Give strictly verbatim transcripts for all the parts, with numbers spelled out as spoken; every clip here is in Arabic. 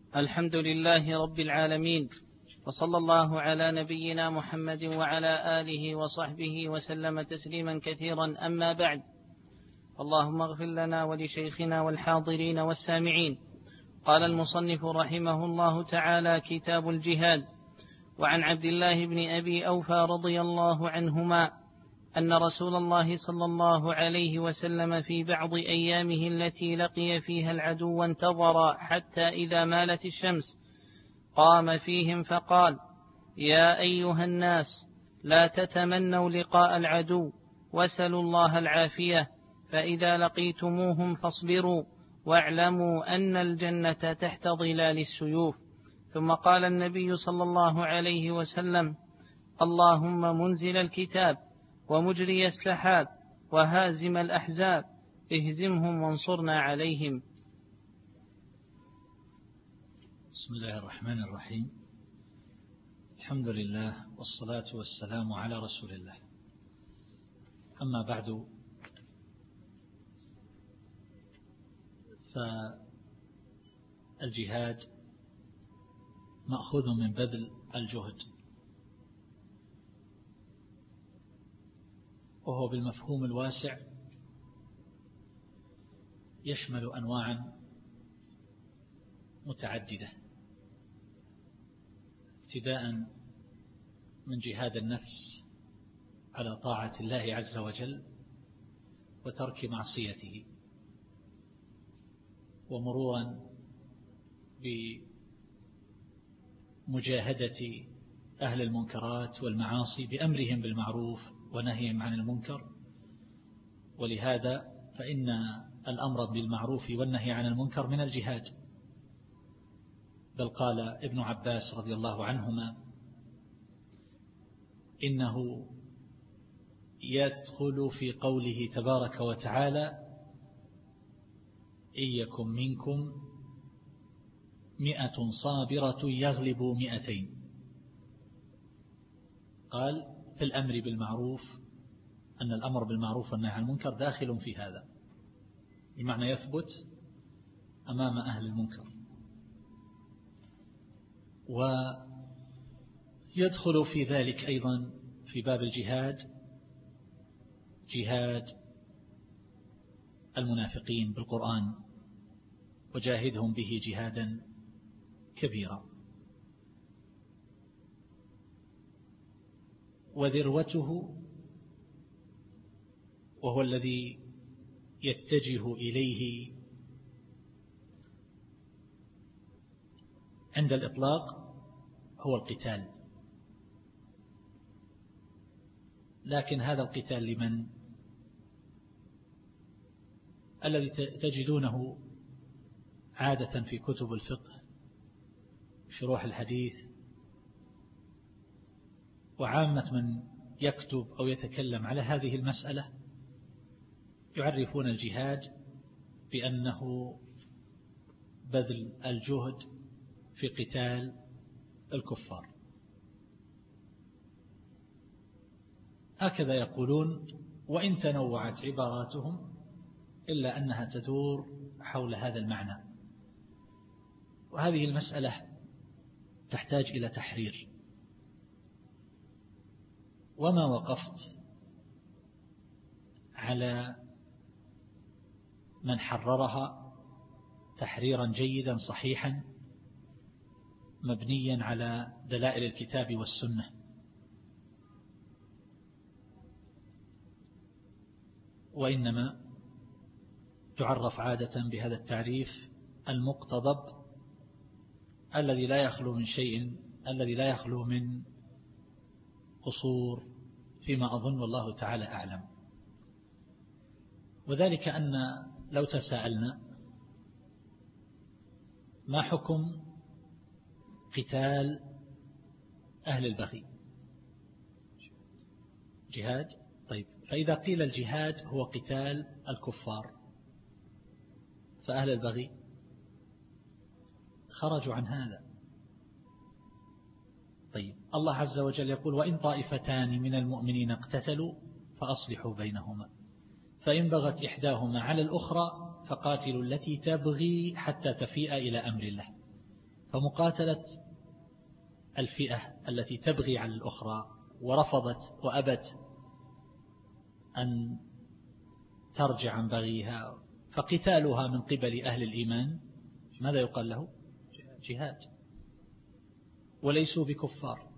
الحمد لله رب العالمين، وصلى الله على نبينا محمد وعلى آله وصحبه وسلم تسليما كثيرا. أما بعد، اللهم اغفر لنا ولشيخنا والحاضرين والسامعين. قال المصنف رحمه الله تعالى: كتاب الجهاد. وعن عبد الله بن أبي أوفى رضي الله عنهما أن رسول الله صلى الله عليه وسلم في بعض أيامه التي لقي فيها العدو انتظر حتى إذا مالت الشمس قام فيهم فقال: يا أيها الناس، لا تتمنوا لقاء العدو، واسألوا الله العافية، فإذا لقيتموهم فاصبروا، واعلموا أن الجنة تحت ظلال السيوف. ثم قال النبي صلى الله عليه وسلم: اللهم منزل الكتاب ومجري السحاب وهازم الأحزاب، اهزمهم وانصرنا عليهم. بسم الله الرحمن الرحيم. الحمد لله والصلاة والسلام على رسول الله. أما بعد، فالجهاد مأخوذ من بذل الجهد، وهو بالمفهوم الواسع يشمل أنواعا متعددة، ابتداء من جهاد النفس على طاعة الله عز وجل وترك معصيته، ومرورا بمجاهدة أهل المنكرات والمعاصي بأمرهم بالمعروف ونهيهم عن المنكر. ولهذا فإن الأمر بالمعروف والنهي عن المنكر من الجهاد، بل قال ابن عباس رضي الله عنهما: إنه يدخل في قوله تبارك وتعالى: إن يكن منكم مئة صابرة يغلبوا مئتين. قال في الأمر بالمعروف أن الأمر بالمعروف والنهي عن المنكر داخل في هذا، بمعنى يثبت أمام أهل المنكر. ويدخل في ذلك أيضا في باب الجهاد جهاد المنافقين بالقرآن: وجاهدهم به جهادا كبيرا. وذروته، وهو الذي يتجه إليه عند الإطلاق، هو القتال. لكن هذا القتال لمن؟ الذي تجدونه عادة في كتب الفقه، شروح الحديث، وعامة من يكتب أو يتكلم على هذه المسألة يعرفون الجهاد بأنه بذل الجهد في قتال الكفار. هكذا يقولون، وإن تنوعت عباراتهم إلا أنها تدور حول هذا المعنى. وهذه المسألة تحتاج إلى تحرير، وما وقفت على من حررها تحريرا جيدا صحيحا مبنيا على دلائل الكتاب والسنة. وإنما تعرف عادة بهذا التعريف: المقتضب الذي لا يخلو من شيء، الذي لا يخلو من قصور فيما أظن والله تعالى أعلم. وذلك أن لو تساءلنا ما حكم قتال أهل البغي؟ جهاد. طيب، فإذا قيل الجهاد هو قتال الكفار، فأهل البغي خرجوا عن هذا. طيب، الله عز وجل يقول: وإن طائفتان من المؤمنين اقتتلوا فأصلحوا بينهما، فإن بغت إحداهما على الأخرى فقاتلوا التي تبغي حتى تفيء إلى أمر الله، فمقاتلة الفئة التي تبغي على الأخرى ورفضت وأبت أن ترجع عن بغيها، فقتالها من قبل أهل الإيمان ماذا يقال له؟ جهاد، وليسوا بكفار.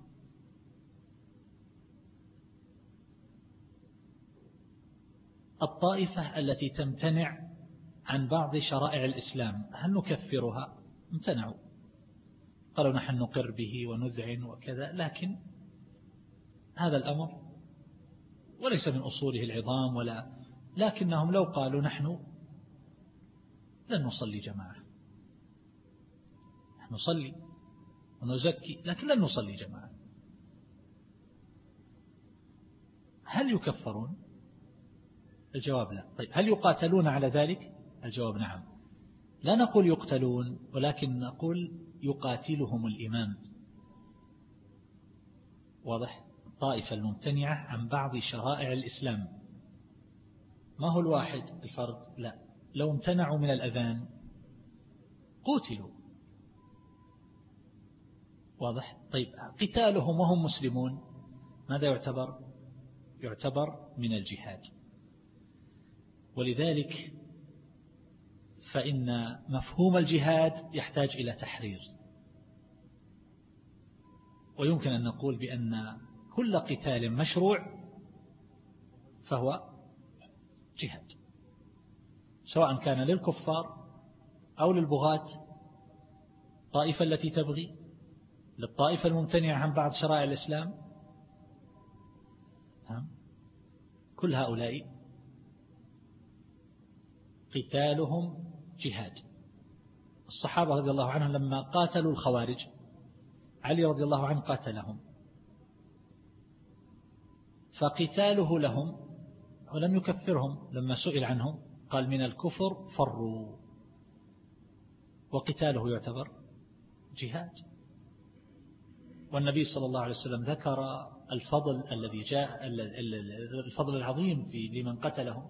الطائفة التي تمتنع عن بعض شرائع الإسلام هل نكفرها؟ امتنعوا، قالوا نحن نقر به ونذعن وكذا، لكن هذا الأمر وليس من أصوله العظام، ولا لكنهم لو قالوا نحن لن نصلي جماعة، نحن نصلي ونزكي لكن لن نصلي جماعة، هل يكفرون؟ الجواب لا. طيب هل يقاتلون على ذلك؟ الجواب نعم. لا نقول يقتلون، ولكن نقول يقاتلهم الإمام. واضح؟ الطائفة الممتنعة عن بعض شرائع الإسلام، ما هو الواحد الفرد، لا، لو امتنعوا من الأذان قتلوا. واضح؟ طيب قتالهم وهم مسلمون ماذا يعتبر؟ يعتبر من الجهاد. ولذلك فإن مفهوم الجهاد يحتاج إلى تحرير، ويمكن أن نقول بأن كل قتال مشروع فهو جهاد، سواء كان للكفار أو للبغاة، الطائفة التي تبغي، للطائفة الممتنعة عن بعض شرائع الإسلام، كل هؤلاء قتالهم جهاد. الصحابة رضي الله عنهم لما قاتلوا الخوارج علي رضي الله عنه قاتلهم، فقتاله لهم ولم يكفرهم، لما سئل عنهم قال من الكفر فروا، وقتاله يعتبر جهاد. والنبي صلى الله عليه وسلم ذكر الفضل الذي جاء، الفضل العظيم في لمن قتلهم.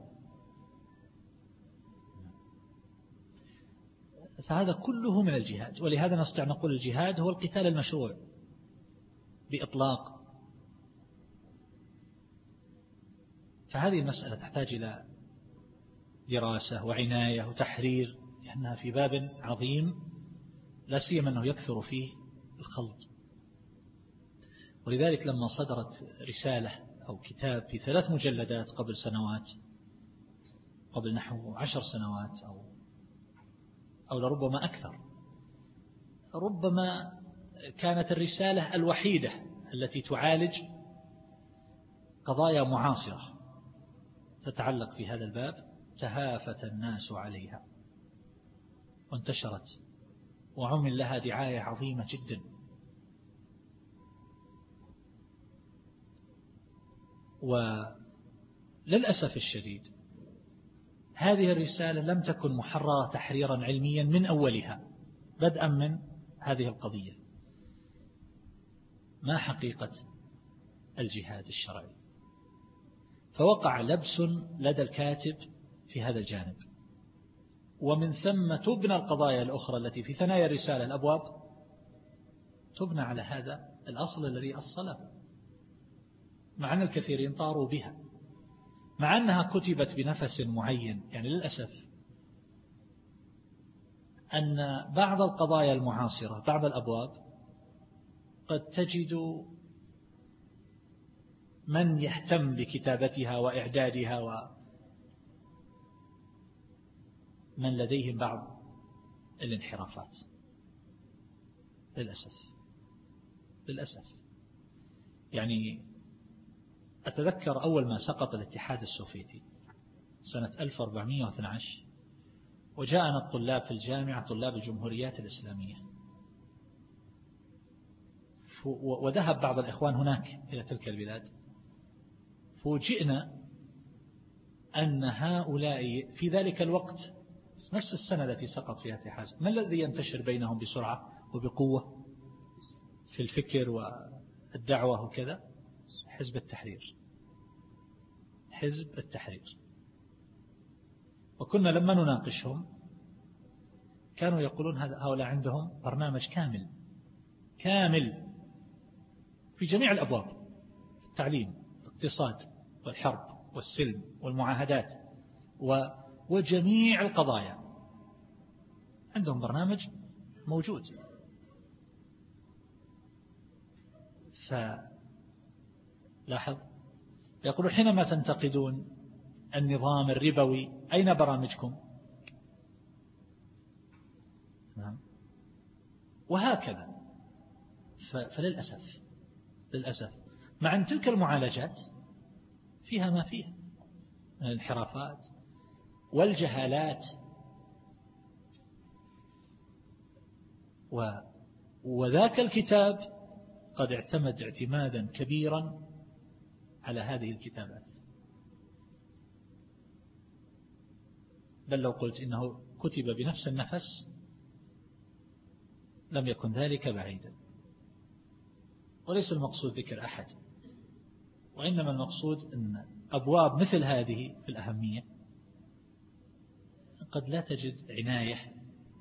فهذا كله من الجهاد، ولهذا نستطيع نقول الجهاد هو القتال المشروع بإطلاق. فهذه المسألة تحتاج إلى دراسة وعناية وتحرير، لأنها في باب عظيم، لا سيما أنه يكثر فيه الخلط. ولذلك لما صدرت رسالة أو كتاب في ثلاث مجلدات قبل سنوات، قبل نحو عشر سنوات أو أو لربما أكثر، ربما كانت الرسالة الوحيدة التي تعالج قضايا معاصرة تتعلق في هذا الباب، تهافت الناس عليها وانتشرت وعمل لها دعاية عظيمة جدا. وللأسف الشديد هذه الرسالة لم تكن محررة تحريرا علميا من أولها، بدءا من هذه القضية. ما حقيقة الجهاد الشرعي؟ فوقع لبس لدى الكاتب في هذا الجانب، ومن ثم تبنى القضايا الأخرى التي في ثنايا الرسالة، الأبواب، تبنى على هذا الأصل الذي أصله، مع أن الكثيرين طاروا بها، مع أنها كتبت بنفس معين. يعني للأسف أن بعض القضايا المعاصرة، بعض الأبواب، قد تجد من يهتم بكتابتها وإعدادها ومن لديهم بعض الانحرافات، للأسف للأسف. يعني أتذكر أول ما سقط الاتحاد السوفيتي سنة ألف وأربعمائة واثني عشر، وجاءنا الطلاب في الجامعة، طلاب الجمهوريات الإسلامية، وذهب بعض الإخوان هناك إلى تلك البلاد، فوجئنا أن هؤلاء في ذلك الوقت، نفس السنة التي سقط فيها الاتحاد، ما الذي ينتشر بينهم بسرعة وبقوة في الفكر والدعوة وكذا؟ حزب التحرير. حزب التحرير. وكنا لما نناقشهم كانوا يقولون هؤلاء عندهم برنامج كامل كامل في جميع الأبواب، التعليم والاقتصاد والحرب والسلم والمعاهدات وجميع القضايا، عندهم برنامج موجود. فلاحظ يقول حينما تنتقدون النظام الربوي أين برامجكم؟ نعم. وهكذا. فللأسف للأسف مع أن تلك المعالجات فيها ما فيها من الانحرافات والجهالات و وذاك الكتاب قد اعتمد اعتمادا كبيرا على هذه الكتابات، بل لو قلت إنه كتب بنفس النفس لم يكن ذلك بعيدا. وليس المقصود ذكر أحد، وإنما المقصود أن أبواب مثل هذه في الأهمية قد لا تجد عناية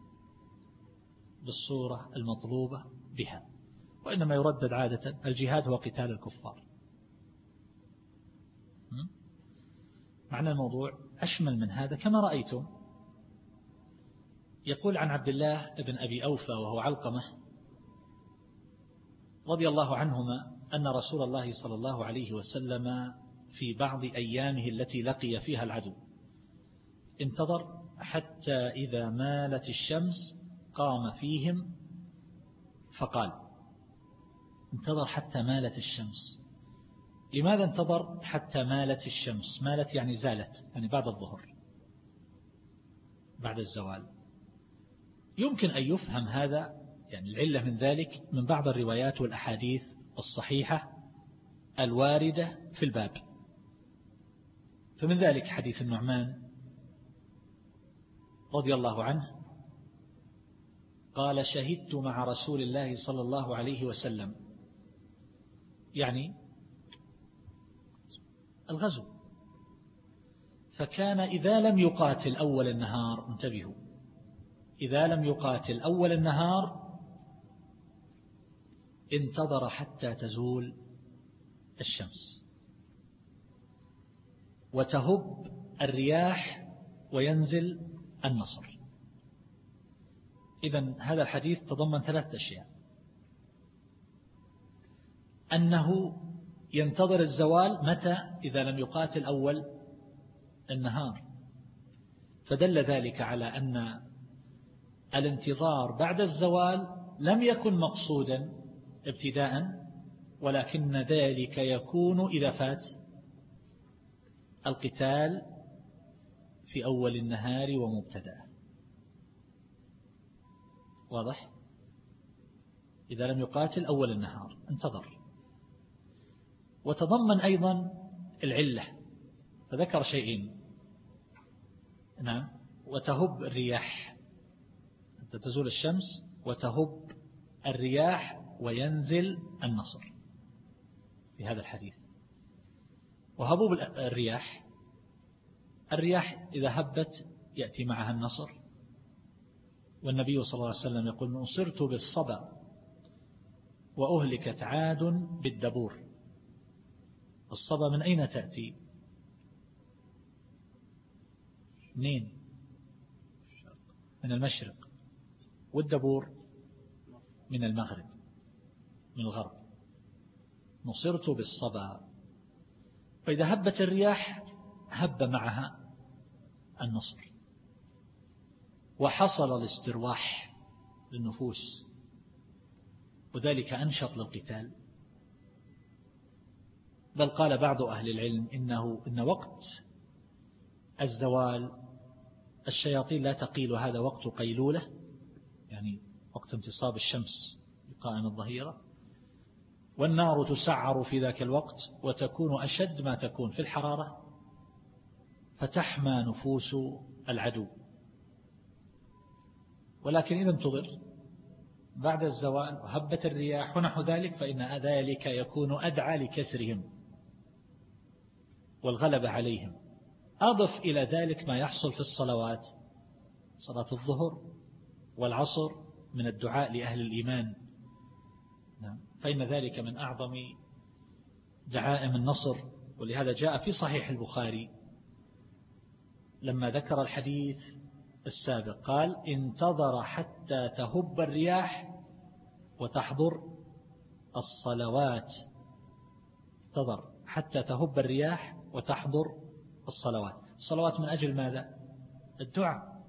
بالصورة المطلوبة بها، وإنما يردد عادة الجهاد هو قتال الكفار. معنى الموضوع أشمل من هذا كما رأيتم. يقول عن عبد الله بن أبي أوفى وهو علقمة رضي الله عنهما أن رسول الله صلى الله عليه وسلم في بعض أيامه التي لقي فيها العدو انتظر حتى إذا مالت الشمس قام فيهم فقال. انتظر حتى مالت الشمس. لماذا انتظر حتى مالت الشمس؟ مالت يعني زالت، يعني بعد الظهر بعد الزوال. يمكن أن يفهم هذا يعني العلة من ذلك من بعض الروايات والأحاديث الصحيحة الواردة في الباب. فمن ذلك حديث النعمان رضي الله عنه قال شهدت مع رسول الله صلى الله عليه وسلم، يعني الغزو، فكان إذا لم يقاتل أول النهار، انتبهوا، إذا لم يقاتل أول النهار انتظر حتى تزول الشمس وتهب الرياح وينزل النصر. إذن هذا الحديث تضمن ثلاث أشياء: أنه ينتظر الزوال متى؟ إذا لم يقاتل أول النهار، فدل ذلك على أن الانتظار بعد الزوال لم يكن مقصودا ابتداء، ولكن ذلك يكون إذا فات القتال في أول النهار ومبتدأ. واضح؟ إذا لم يقاتل أول النهار انتظر. وتضمن أيضا العلة، فذكر شيئين، نعم، وتهب الرياح، تزول الشمس وتهب الرياح وينزل النصر في هذا الحديث. وهبوب الرياح، الرياح إذا هبت يأتي معها النصر، والنبي صلى الله عليه وسلم يقول نصرت بالصبا وأهلكت عاد بالدبور. الصبا من أين تأتي؟ منين؟ من المشرق، والدبور من المغرب، من الغرب. نصرت بالصبا، فإذا هبت الرياح هب معها النصر، وحصل الاسترواح للنفوس، وذلك أنشط للقتال. بل قال بعض أهل العلم إنه إن وقت الزوال الشياطين لا تقيل هذا وقت قيلولة، يعني وقت انتصاب الشمس بقائم الظهيرة، والنار تسعر في ذاك الوقت وتكون أشد ما تكون في الحرارة، فتحمى نفوس العدو. ولكن إذا انتظر بعد الزوال وهبت الرياح ونحو ذلك فإن ذلك يكون أدعى لكسرهم والغلبة عليهم. أضف إلى ذلك ما يحصل في الصلوات، صلاة الظهر والعصر من الدعاء لأهل الإيمان، فإن ذلك من أعظم دعائم النصر. ولهذا جاء في صحيح البخاري لما ذكر الحديث السابق قال: انتظر حتى تهب الرياح وتحضر الصلوات. انتظر حتى تهب الرياح وتحضر الصلوات. الصلوات من أجل ماذا؟ الدعاء،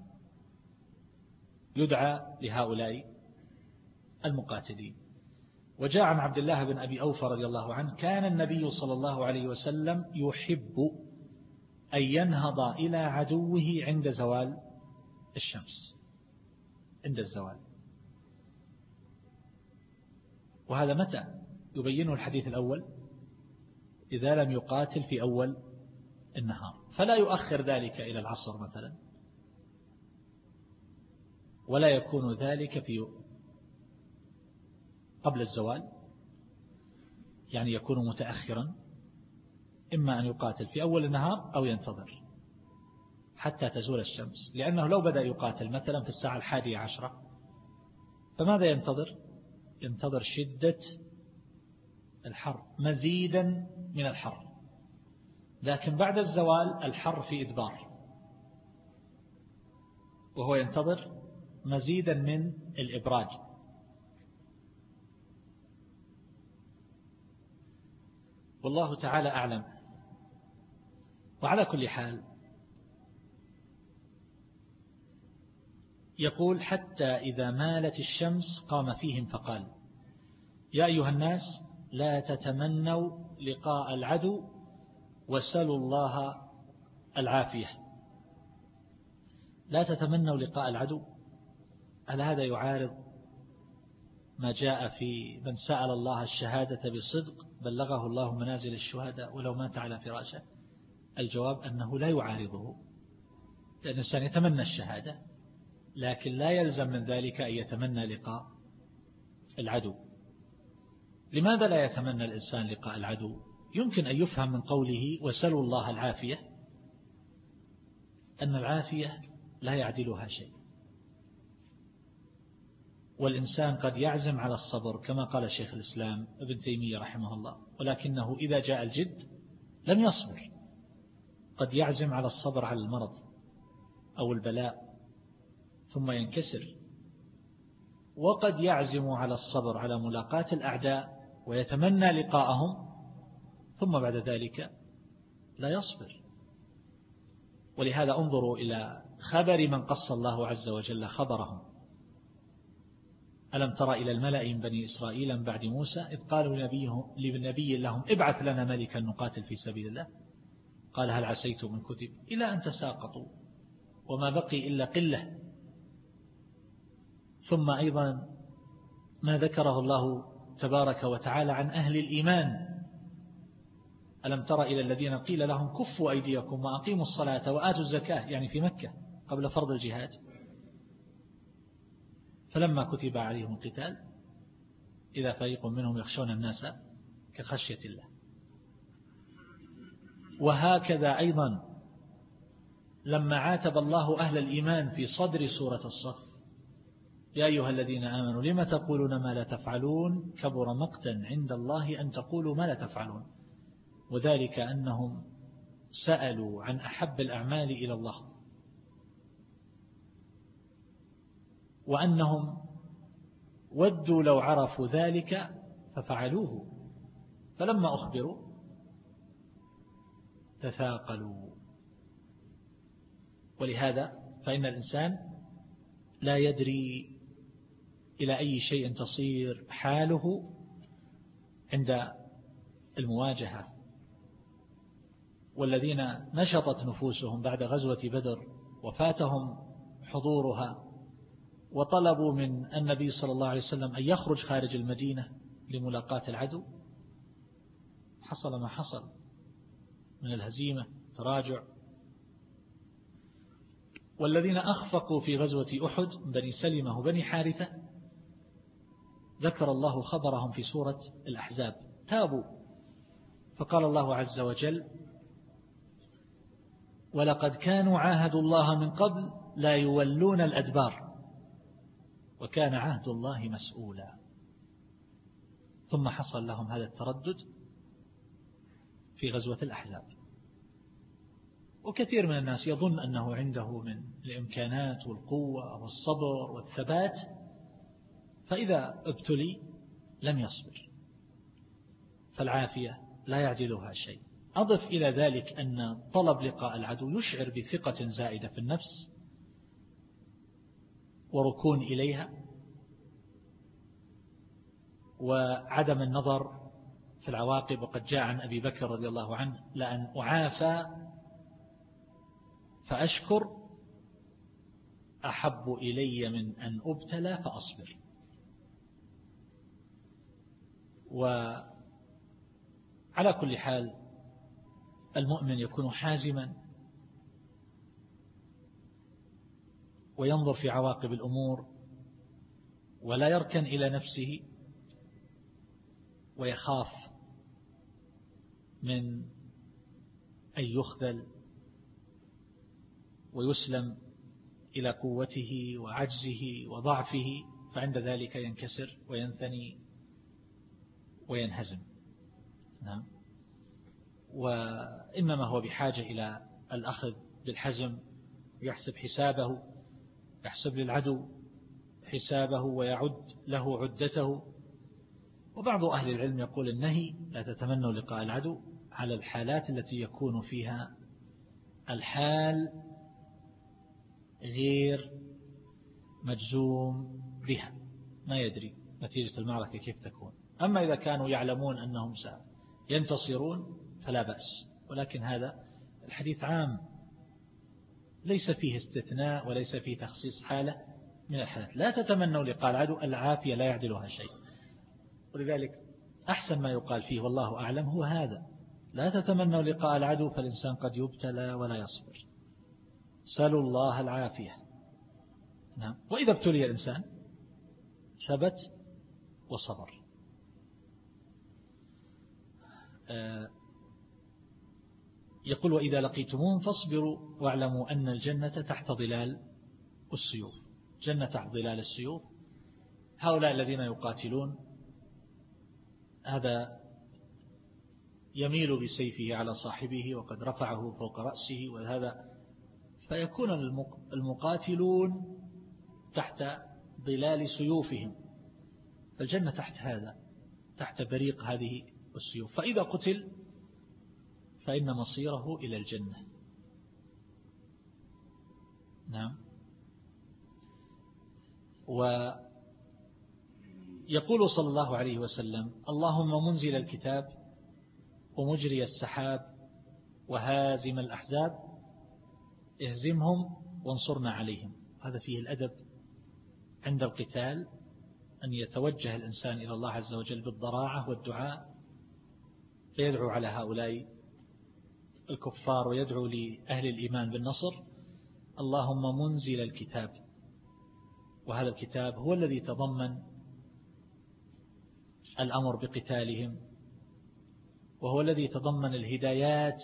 يدعى لهؤلاء المقاتلين. وجاء عن عبد الله بن أبي أوفى رضي الله عنه: كان النبي صلى الله عليه وسلم يحب أن ينهض إلى عدوه عند زوال الشمس، عند الزوال. وهذا متى يبينه الحديث الأول؟ إذا لم يقاتل في أول النهار، فلا يؤخر ذلك إلى العصر مثلا، ولا يكون ذلك في قبل الزوال، يعني يكون متأخرا، إما أن يقاتل في أول النهار أو ينتظر حتى تزول الشمس، لأنه لو بدأ يقاتل مثلا في الساعة الحادية عشرة فماذا ينتظر؟ ينتظر شدة الحر، مزيدا من الحر، لكن بعد الزوال الحر في إدبار، وهو ينتظر مزيدا من الإبراج. والله تعالى أعلم. وعلى كل حال يقول: حتى إذا مالت الشمس قام فيهم فقال: يا أيها الناس لا تتمنوا لقاء العدو وسلوا الله العافية. لا تتمنوا لقاء العدو، هل هذا يعارض ما جاء في من سأل الله الشهادة بصدق بلغه الله منازل الشهداء ولو مات على فراشه؟ الجواب أنه لا يعارضه، لأن الإنسان يتمنى الشهادة، لكن لا يلزم من ذلك أن يتمنى لقاء العدو. لماذا لا يتمنى الإنسان لقاء العدو؟ يمكن أن يفهم من قوله وسلوا الله العافية أن العافية لا يعدلها شيء، والإنسان قد يعزم على الصبر كما قال الشيخ الإسلام ابن تيمية رحمه الله، ولكنه إذا جاء الجد لم يصبر. قد يعزم على الصبر على المرض أو البلاء ثم ينكسر، وقد يعزم على الصبر على ملاقاة الأعداء ويتمنى لقاءهم ثم بعد ذلك لا يصبر. ولهذا انظروا إلى خبر من قص الله عز وجل خبرهم: ألم تر إلى الملأ من بني إسرائيل من بعد موسى إذ قالوا لنبي لهم ابعث لنا ملكا نقاتل في سبيل الله قال هل عسيتم من كتب إلى أن تساقطوا وما بقي إلا قلة. ثم أيضا ما ذكره الله تبارك وتعالى عن أهل الإيمان: ألم تر إلى الذين قيل لهم كفوا أيديكم وأقيموا الصلاة وآتوا الزكاة، يعني في مكة قبل فرض الجهاد، فلما كتب عليهم القتال إذا فريق منهم يخشون الناس كخشية الله. وهكذا أيضا لما عاتب الله أهل الإيمان في صدر سورة الصف: يا أيها الذين آمنوا لم تقولون ما لا تفعلون كبر مقتا عند الله أن تقولوا ما لا تفعلون، وذلك أنهم سألوا عن أحب الأعمال إلى الله، وأنهم ودوا لو عرفوا ذلك ففعلوه، فلما أخبروا تثاقلوا. ولهذا فإن الإنسان لا يدري إلى أي شيء تصير حاله عند المواجهة. والذين نشطت نفوسهم بعد غزوة بدر وفاتهم حضورها وطلبوا من النبي صلى الله عليه وسلم أن يخرج خارج المدينة لملاقاة العدو، حصل ما حصل من الهزيمة تراجع. والذين أخفقوا في غزوة أحد بني سلمة وبني حارثة ذكر الله خبرهم في سورة الأحزاب: تابوا، فقال الله عز وجل: ولقد كانوا عاهدوا الله من قبل لا يولون الأدبار وكان عهد الله مسؤولا. ثم حصل لهم هذا التردد في غزوة الأحزاب. وكثير من الناس يظن أنه عنده من الإمكانات والقوة والصبر والثبات، فإذا ابتلي لم يصبر، فالعافية لا يعدلها شيء. أضف إلى ذلك أن طلب لقاء العدو يشعر بثقة زائدة في النفس وركون إليها، وعدم النظر في العواقب. وقد جاء عن أبي بكر رضي الله عنه: لأن أعافى فأشكر أحب إلي من أن أبتلى فأصبر. وعلى كل حال المؤمن يكون حازما وينظر في عواقب الأمور، ولا يركن إلى نفسه ويخاف من أن يخذل ويسلم إلى قوته وعجزه وضعفه، فعند ذلك ينكسر وينثني وينهزم. نعم. وإنما هو بحاجة إلى الأخذ بالحزم، يحسب حسابه، يحسب للعدو حسابه ويعد له عدته. وبعض أهل العلم يقول: النهي لا تتمنوا لقاء العدو على الحالات التي يكون فيها الحال غير مجزوم بها، ما يدري نتيجة المعركة كيف تكون. أما إذا كانوا يعلمون أنهم سينتصرون فلا بأس، ولكن هذا الحديث عام ليس فيه استثناء وليس فيه تخصيص حالة من الحالات. لا تتمنوا لقاء العدو، العافية لا يعدلها شيء. ولذلك أحسن ما يقال فيه والله أعلم هو هذا: لا تتمنوا لقاء العدو فالإنسان قد يبتلى ولا يصبر، سألوا الله العافية. نعم. وإذا ابتلي الإنسان ثبت وصبر. آه يقول: وإذا لقيتموهم فاصبروا واعلموا أن الجنة تحت ظلال السيوف. جنة تحت ظلال السيوف، هؤلاء الذين يقاتلون هذا يميل بسيفه على صاحبه وقد رفعه فوق رأسه، وهذا فيكون المقاتلون تحت ظلال سيوفهم، فالجنة تحت هذا، تحت بريق هذه السيوف. فإذا قتل فإن مصيره إلى الجنة. نعم. ويقول صلى الله عليه وسلم: اللهم منزل الكتاب ومجري السحاب وهازم الأحزاب اهزمهم وانصرنا عليهم. هذا فيه الأدب عند القتال، أن يتوجه الإنسان إلى الله عز وجل بالضراعة والدعاء، فيدعو على هؤلاء الكفار ويدعو لأهل الإيمان بالنصر. اللهم منزل الكتاب، وهذا الكتاب هو الذي تضمن الأمر بقتالهم، وهو الذي تضمن الهدايات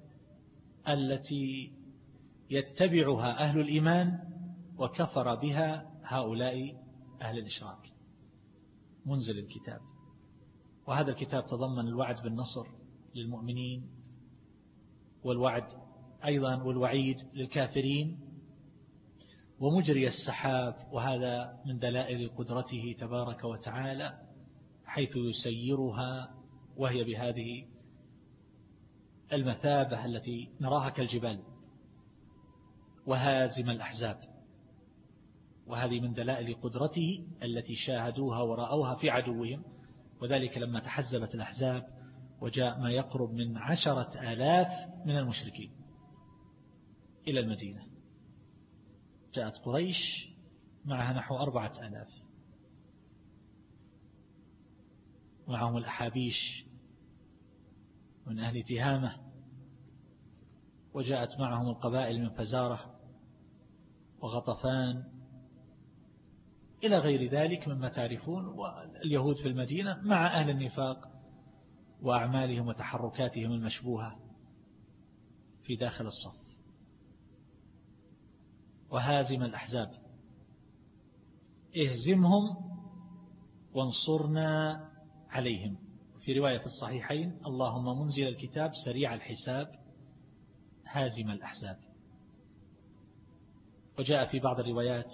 التي يتبعها أهل الإيمان وكفر بها هؤلاء أهل الإشراك. منزل الكتاب، وهذا الكتاب تضمن الوعد بالنصر للمؤمنين، والوعد أيضا والوعيد للكافرين. ومجري السحاب، وهذا من دلائل قدرته تبارك وتعالى، حيث يسيرها وهي بهذه المثابة التي نراها كالجبال. وهازم الأحزاب، وهذه من دلائل قدرته التي شاهدوها ورأوها في عدوهم، وذلك لما تحزبت الأحزاب وجاء ما يقرب من عشرة آلاف من المشركين إلى المدينة. جاءت قريش معها نحو أربعة آلاف، معهم الأحابيش من أهل تهامة، وجاءت معهم القبائل من فزارة وغطفان إلى غير ذلك مما تعرفون، واليهود في المدينة مع أهل النفاق وأعمالهم وتحركاتهم المشبوهة في داخل الصف. وهازم الأحزاب اهزمهم وانصرنا عليهم. في رواية في الصحيحين اللهم منزل الكتاب سريع الحساب هازم الأحزاب. وجاء في بعض الروايات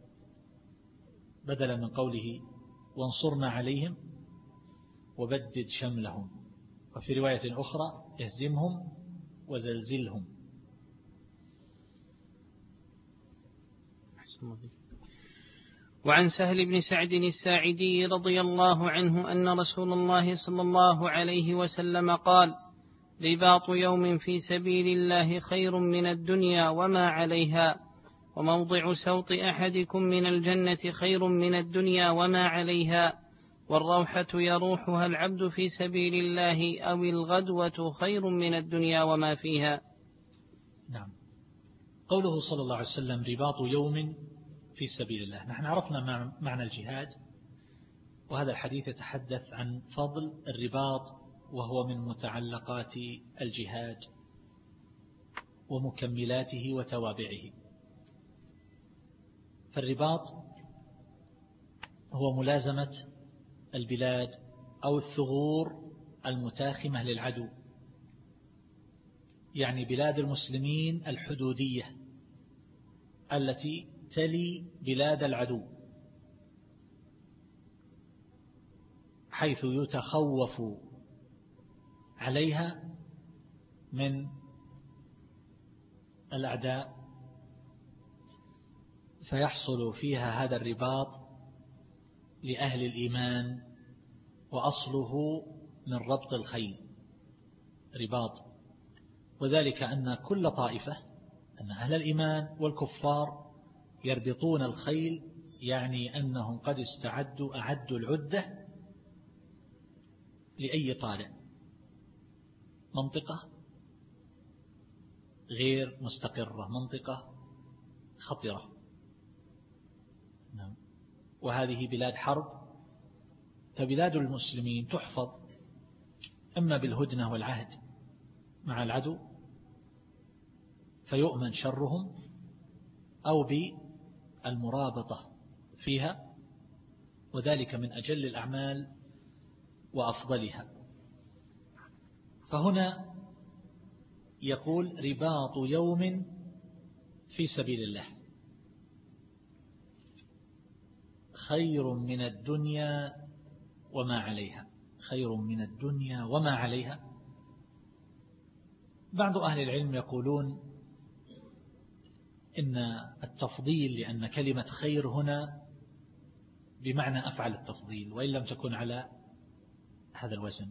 بدلا من قوله وانصرنا عليهم وبدد شملهم، وفي رواية أخرى اهزمهم وزلزلهم. وعن سهل بن سعد الساعدي رضي الله عنه أن رسول الله صلى الله عليه وسلم قال: رباط يوم في سبيل الله خير من الدنيا وما عليها، وموضع سوط أحدكم من الجنة خير من الدنيا وما عليها، والروحة يروحها العبد في سبيل الله أو الغدوة خير من الدنيا وما فيها. نعم. قوله صلى الله عليه وسلم رباط يوم في سبيل الله، نحن عرفنا معنى الجهاد، وهذا الحديث يتحدث عن فضل الرباط، وهو من متعلقات الجهاد ومكملاته وتوابعه. فالرباط هو ملازمة البلاد أو الثغور المتاخمة للعدو، يعني بلاد المسلمين الحدودية التي تلي بلاد العدو، حيث يتخوف عليها من الأعداء، فيحصل فيها هذا الرباط لأهل الإيمان، وأصله من ربط الخيل رباط. وذلك أن كل طائفة، أن أهل الإيمان والكفار يربطون الخيل، يعني أنهم قد استعدوا أعدوا العدة لأي طالع. منطقة غير مستقرة، منطقة خطرة، وهذه بلاد حرب. فبلاد المسلمين تحفظ إما بالهدنة والعهد مع العدو فيؤمن شرهم، أو بالمرابطة فيها، وذلك من أجل الأعمال وأفضلها. فهنا يقول رباط يوم في سبيل الله خير من الدنيا وما عليها، خير من الدنيا وما عليها. بعض أهل العلم يقولون إن التفضيل، لأن كلمة خير هنا بمعنى أفعل التفضيل، وإن لم تكن على هذا الوزن،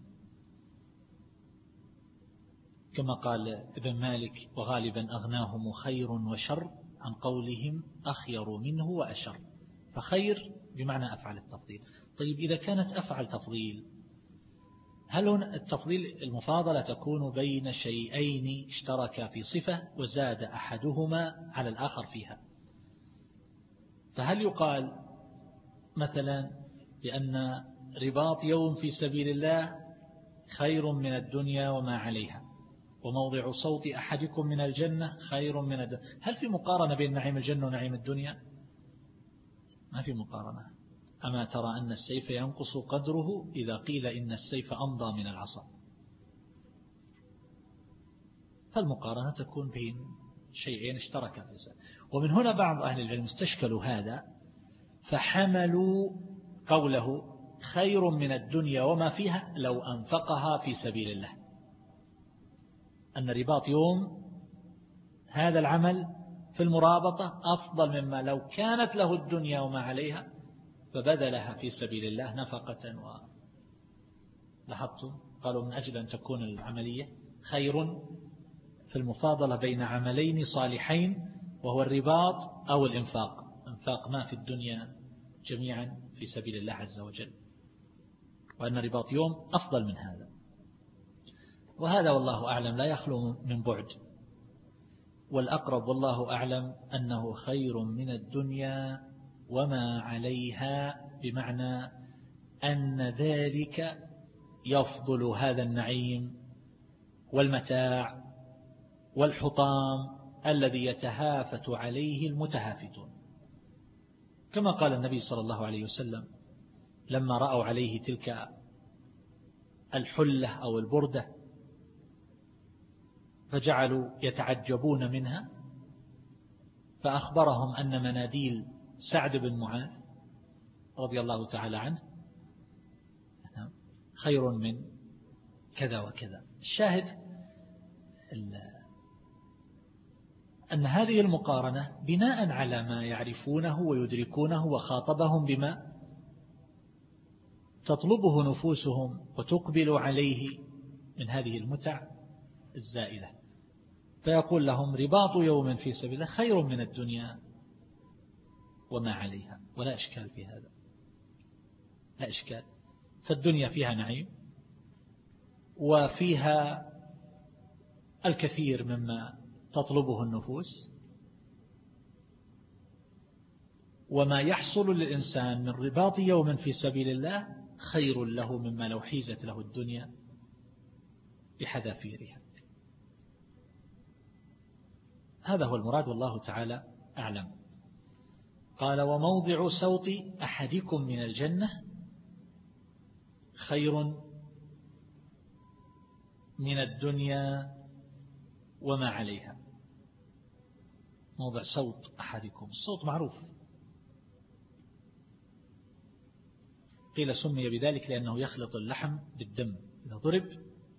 كما قال ابن مالك وغالبا أغناهم خير وشر عن قولهم أخير منه وأشر، فخير بمعنى أفعل التفضيل. طيب إذا كانت أفعل تفضيل، هل هنا التفضيل المفاضلة تكون بين شيئين اشتركا في صفة وزاد أحدهما على الآخر فيها؟ فهل يقال مثلا بأن رباط يوم في سبيل الله خير من الدنيا وما عليها، وموضع صوت أحدكم من الجنة خير من الدنيا؟ هل في مقارنة بين نعيم الجنة ونعيم الدنيا؟ ما في مقارنة. أما ترى أن السيف ينقص قدره إذا قيل إن السيف أمضى من العصا؟ فالمقارنة تكون بين شيئين اشتركا في ذلك. ومن هنا بعض أهل العلم استشكلوا هذا، فحملوا قوله خير من الدنيا وما فيها لو أنفقها في سبيل الله، أن رباط يوم هذا العمل في المرابطة أفضل مما لو كانت له الدنيا وما عليها فبذلها في سبيل الله نفقة. ولاحظتم قالوا من أجل أن تكون العملية خير في المفاضلة بين عملين صالحين، وهو الرباط أو الإنفاق، إنفاق ما في الدنيا جميعا في سبيل الله عز وجل، وأن رباط يوم أفضل من هذا. وهذا والله أعلم لا يخلو من بعد، والأقرب والله أعلم أنه خير من الدنيا وما عليها، بمعنى أن ذلك يفضل هذا النعيم والمتاع والحطام الذي يتهافت عليه المتهافتون، كما قال النبي صلى الله عليه وسلم لما رأوا عليه تلك الحلة أو البردة فجعلوا يتعجبون منها، فأخبرهم أن مناديل سعد بن معاذ رضي الله تعالى عنه خير من كذا وكذا. الشاهد أن هذه المقارنة بناء على ما يعرفونه ويدركونه وخاطبهم بما تطلبه نفوسهم وتقبل عليه من هذه المتع الزائلة، فيقول لهم رباط يوم في سبيل الله خير من الدنيا وما عليها، ولا إشكال في هذا، لا إشكال. فالدنيا فيها نعيم وفيها الكثير مما تطلبه النفوس، وما يحصل للإنسان من رباط يوم في سبيل الله خير له مما لو حيزت له الدنيا بحذافيرها. هذا هو المراد والله تعالى أعلم. قال وموضع صوت أحدكم من الجنة خير من الدنيا وما عليها. موضع صوت أحدكم، الصوت معروف، قيل سمي بذلك لأنه يخلط اللحم بالدم، إذا ضرب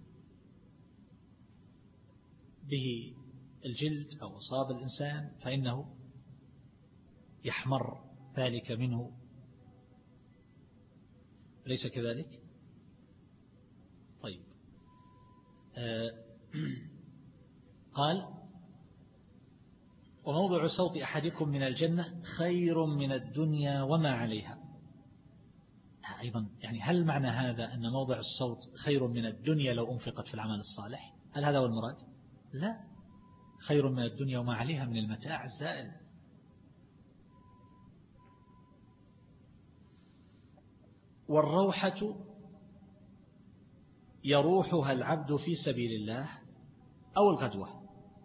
به الجلد أو أصاب الإنسان فإنه يحمر ذلك منه، ليس كذلك؟ طيب آه قال وموضع صوت أحدكم من الجنة خير من الدنيا وما عليها. أيضا يعني هل معنى هذا أن موضع الصوت خير من الدنيا لو أنفقت في العمل الصالح؟ هل هذا هو المراد؟ لا، خير من الدنيا وما عليها من المتاع الزائل. والروحة يروحها العبد في سبيل الله أو الغدوة.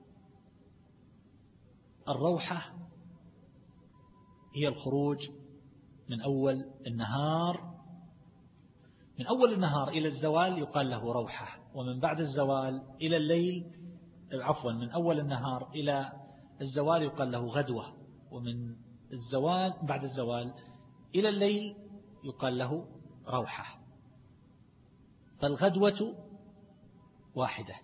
الروحة هي الخروج من أول النهار، من أول النهار إلى الزوال يقال له روحة، ومن بعد الزوال إلى الليل عفوا من أول النهار إلى الزوال يقال له غدوة، ومن الزوال بعد الزوال إلى الليل يقال له روحة. فالغدوة واحدة،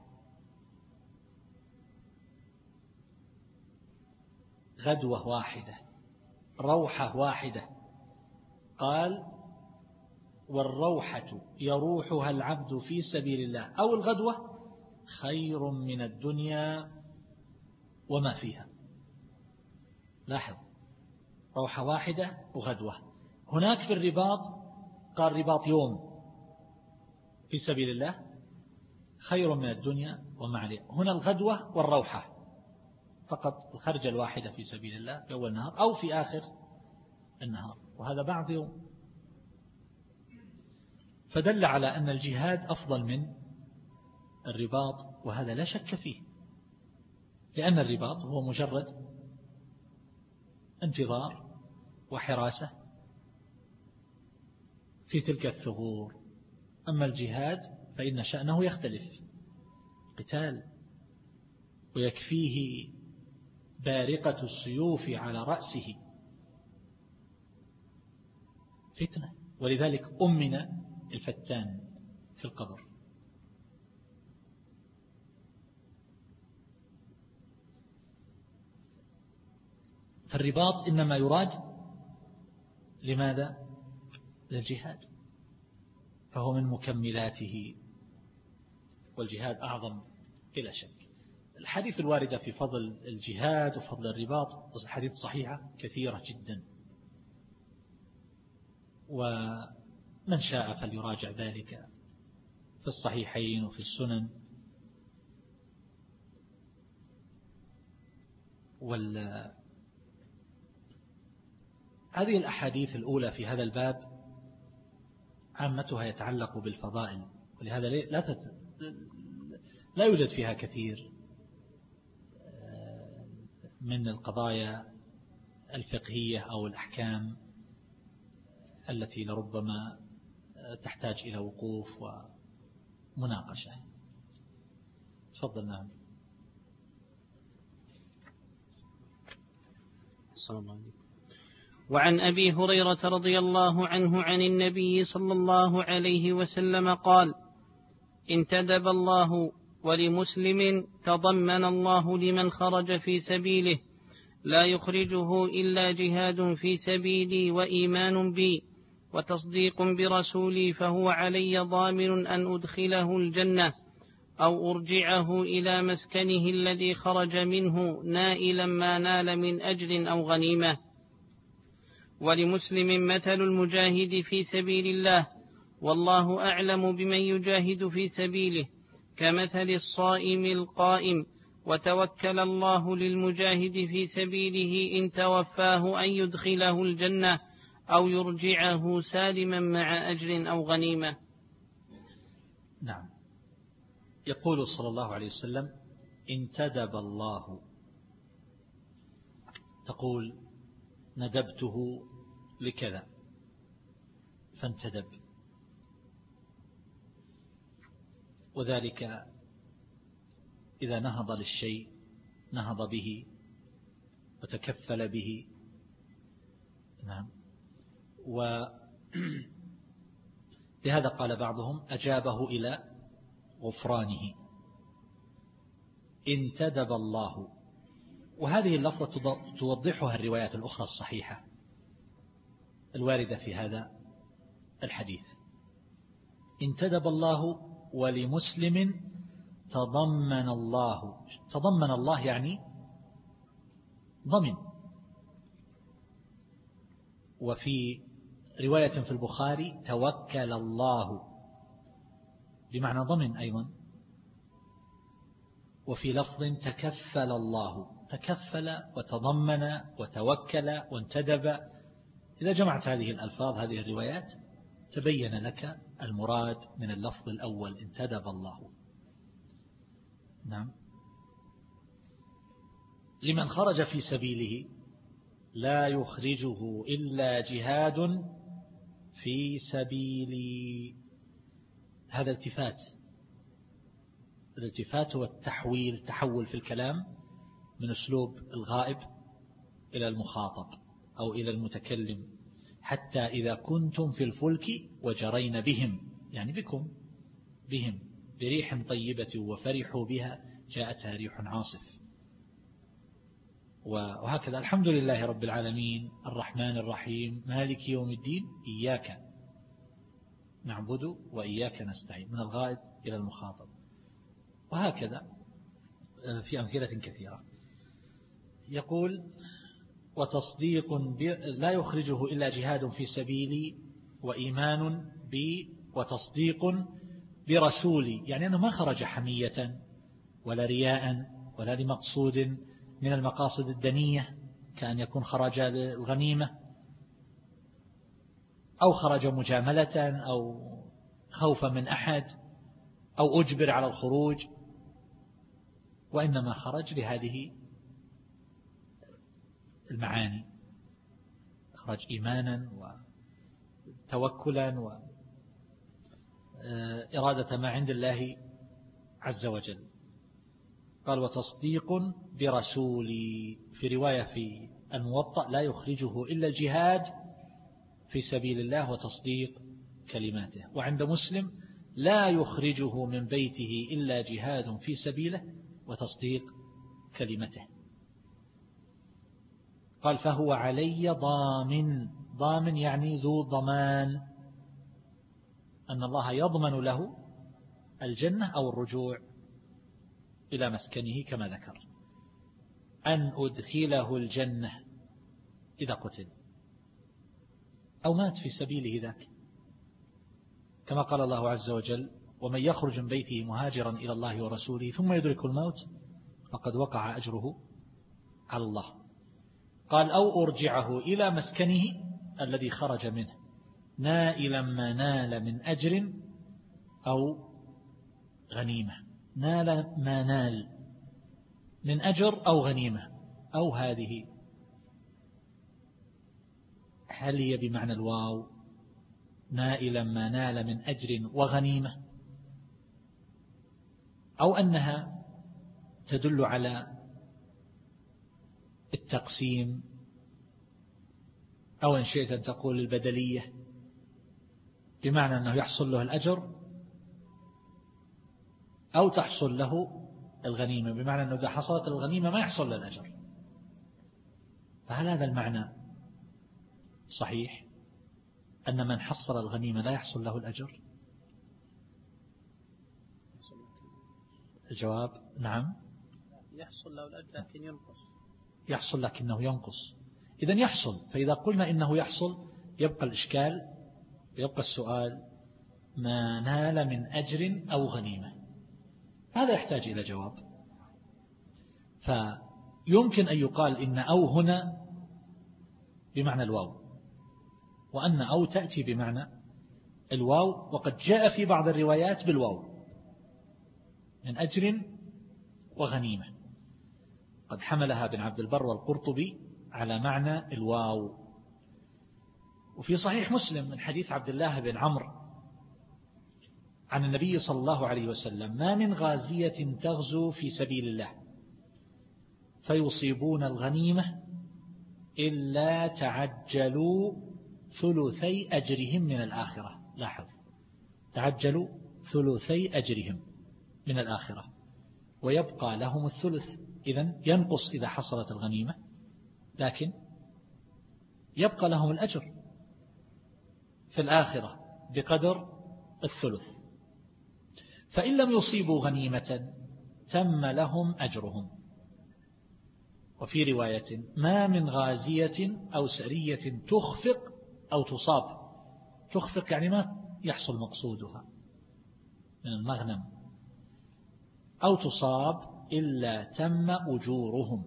غدوة واحدة، روحة واحدة. قال والروحة يروحها العبد في سبيل الله أو الغدوة خير من الدنيا وما فيها. لاحظ، روحة واحدة وغدوة. هناك في الرباط قال رباط يوم في سبيل الله خير من الدنيا وما عليها. هنا الغدوة والروحة فقط، الخرجة الواحدة في سبيل الله في أول النهار أو في آخر النهار، وهذا بعض يوم. فدل على أن الجهاد أفضل من الرباط، وهذا لا شك فيه، لأن الرباط هو مجرد انتظار وحراسة في تلك الثغور. أما الجهاد فإن شأنه يختلف، قتال، ويكفيه بارقة السيوف على رأسه فتنة، ولذلك أمن الفتان في القبر. فالرباط إنما يراد لماذا؟ للجهاد، فهو من مكملاته، والجهاد أعظم بلا شك. الحديث الواردة في فضل الجهاد وفضل الرباط حديث صحيحة كثيرة جدا، ومن شاء فليراجع ذلك في الصحيحين وفي السنن. وال هذه الأحاديث الأولى في هذا الباب عامتها يتعلق بالفضائل، ولهذا لا تت... لا يوجد فيها كثير من القضايا الفقهية أو الأحكام التي لربما تحتاج إلى وقوف ومناقشة. تفضل. نعم. السلام عليكم. وعن أبي هريرة رضي الله عنه عن النبي صلى الله عليه وسلم قال: انتدب الله ولمسلم تضمن الله لمن خرج في سبيله لا يخرجه إلا جهاد في سبيلي وإيمان بي وتصديق برسولي فهو علي ضامن أن أدخله الجنة أو أرجعه إلى مسكنه الذي خرج منه نائلا ما نال من أجر أو غنيمة. ولمسلم مثل المجاهد في سبيل الله والله أعلم بمن يجاهد في سبيله كمثل الصائم القائم وتوكل الله للمجاهد في سبيله إن توفاه أن يدخله الجنة أو يرجعه سالما مع أجر أو غنيمة. نعم. يقول صلى الله عليه وسلم: انتدب الله، تقول ندبته لكذا فانتدب، وذلك إذا نهض للشيء نهض به وتكفل به. نعم. ولهذا قال بعضهم: أجابه إلى غفرانه. انتدب الله، وهذه اللفظة توضحها الروايات الأخرى الصحيحة الواردة في هذا الحديث. انتدب الله ولمسلم تضمن الله. تضمن الله يعني ضمن. وفي رواية في البخاري توكل الله بمعنى ضمن أيضا. وفي لفظ تكفل الله، تكفل وتضمن وتوكل وانتدب. إذا جمعت هذه الألفاظ هذه الروايات تبين لك المراد من اللفظ الأول: انتدب الله. نعم. لمن خرج في سبيله لا يخرجه إلا جهاد في سبيلي. هذا التفات. الالتفات هو التحويل، تحول في الكلام من أسلوب الغائب إلى المخاطب أو إلى المتكلم. حتى إذا كنتم في الفلك وجرين بهم، يعني بكم، بهم بريح طيبة وفرحوا بها جاءتها ريح عاصف. وهكذا الحمد لله رب العالمين الرحمن الرحيم مالك يوم الدين إياك نعبد وإياك نستعين، من الغائب إلى المخاطب. وهكذا في أمثلة كثيرة. يقول: وتصديق لا يخرجه إلا جهاد في سبيلي وإيمان بي وتصديق برسولي، يعني أنه ما خرج حمية ولا رياء ولا لمقصود من المقاصد الدنية كأن يكون خرج للغنيمة أو خرج مجاملة أو خوفا من أحد أو أجبر على الخروج، وإنما خرج لهذه المعاني: خرج إيمانا وتوكلا وإرادة ما عند الله عز وجل. قال: وتصديق برسولي. في رواية في الموطأ: لا يخرجه إلا الجهاد في سبيل الله وتصديق كلماته. وعند مسلم: لا يخرجه من بيته إلا جهاد في سبيله وتصديق كلمته. قال: فهو علي ضامن. ضامن يعني ذو ضمان، أن الله يضمن له الجنة أو الرجوع إلى مسكنه كما ذكر. أن أدخله الجنة إذا قتل أو مات في سبيله ذاك، كما قال الله عز وجل: ومن يخرج من بيته مهاجرا إلى الله ورسوله ثم يدرك الموت فقد وقع أجره على الله. قال: أو أرجعه إلى مسكنه الذي خرج منه نائلا ما نال من أجر أو غنيمة. نال ما نال من أجر أو غنيمة، أو هذه هل هي بمعنى الواو نائلا ما نال من أجر وغنيمة، أو أنها تدل على التقسيم، أو إن شئت أن تقول البدلية بمعنى أنه يحصل له الأجر، أو تحصل له الغنيمة بمعنى أنه إذا حصلت الغنيمة ما يحصل له الأجر. فهل هذا المعنى صحيح أن من حصل الغنيمة لا يحصل له الأجر؟ الجواب نعم، يحصل له الأجر لكن ينقص، يحصل لكنه ينقص. إذن يحصل، فإذا قلنا إنه يحصل يبقى الإشكال، يبقى السؤال ما نال من أجر أو غنيمة، هذا يحتاج إلى جواب. فيمكن أن يقال إن أو هنا بمعنى الواو، وأن أو تأتي بمعنى الواو، وقد جاء في بعض الروايات بالواو من أجر وغنيمة، قد حملها ابن عبد البر والقرطبي على معنى الواو. وفي صحيح مسلم من حديث عبد الله بن عمرو عن النبي صلى الله عليه وسلم: ما من غازية تغزو في سبيل الله فيصيبون الغنيمة إلا تعجلوا ثلثي أجرهم من الآخرة. لاحظ، تعجلوا ثلثي أجرهم من الآخرة، ويبقى لهم الثلث. إذن ينقص إذا حصلت الغنيمة، لكن يبقى لهم الأجر في الآخرة بقدر الثلث. فإن لم يصيبوا غنيمة تم لهم أجرهم. وفي رواية: ما من غازية أو سرية تخفق أو تصاب. تخفق يعني ما يحصل مقصودها من المغنم، أو تصاب إلا تم أجورهم.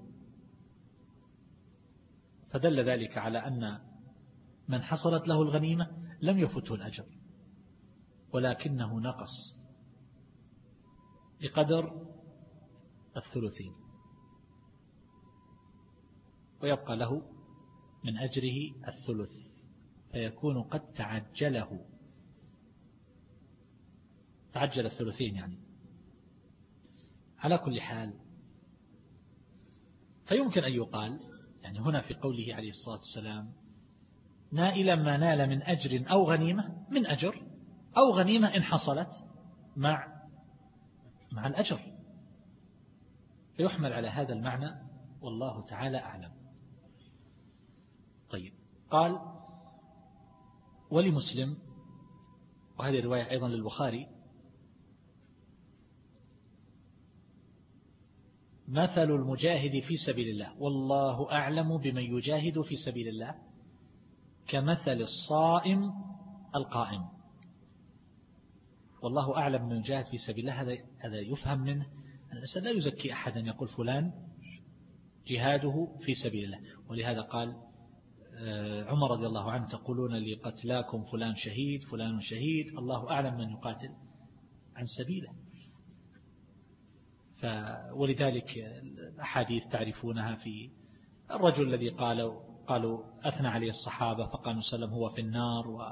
فدل ذلك على أن من حصلت له الغنيمة لم يفته الأجر، ولكنه نقص بقدر الثلثين، ويبقى له من أجره الثلث، فيكون قد تعجله، تعجل الثلثين يعني. على كل حال، فيمكن أن يقال يعني هنا في قوله عليه الصلاة والسلام: نائلا ما نال من أجر أو غنيمة، من أجر أو غنيمة إن حصلت مع مع الأجر، فيحمل على هذا المعنى، والله تعالى أعلم. طيب، قال: ولمسلم، وهذه الرواية أيضا للبخاري: مثل المجاهد في سبيل الله والله أعلم بمن يجاهد في سبيل الله كمثل الصائم القائم. والله أعلم من يجاهد في سبيل الله، هذا هذا يفهم منه أن الإنسان لا يزكي أحدا يقول فلان جهاده في سبيل الله. ولهذا قال عمر رضي الله عنه: تقولون لقتلاكم فلان شهيد فلان شهيد، الله أعلم من يقاتل عن سبيله. ولذلك الأحاديث تعرفونها في الرجل الذي قالوا قالوا أثنى عليه الصحابة فقال وسلم هو في النار، و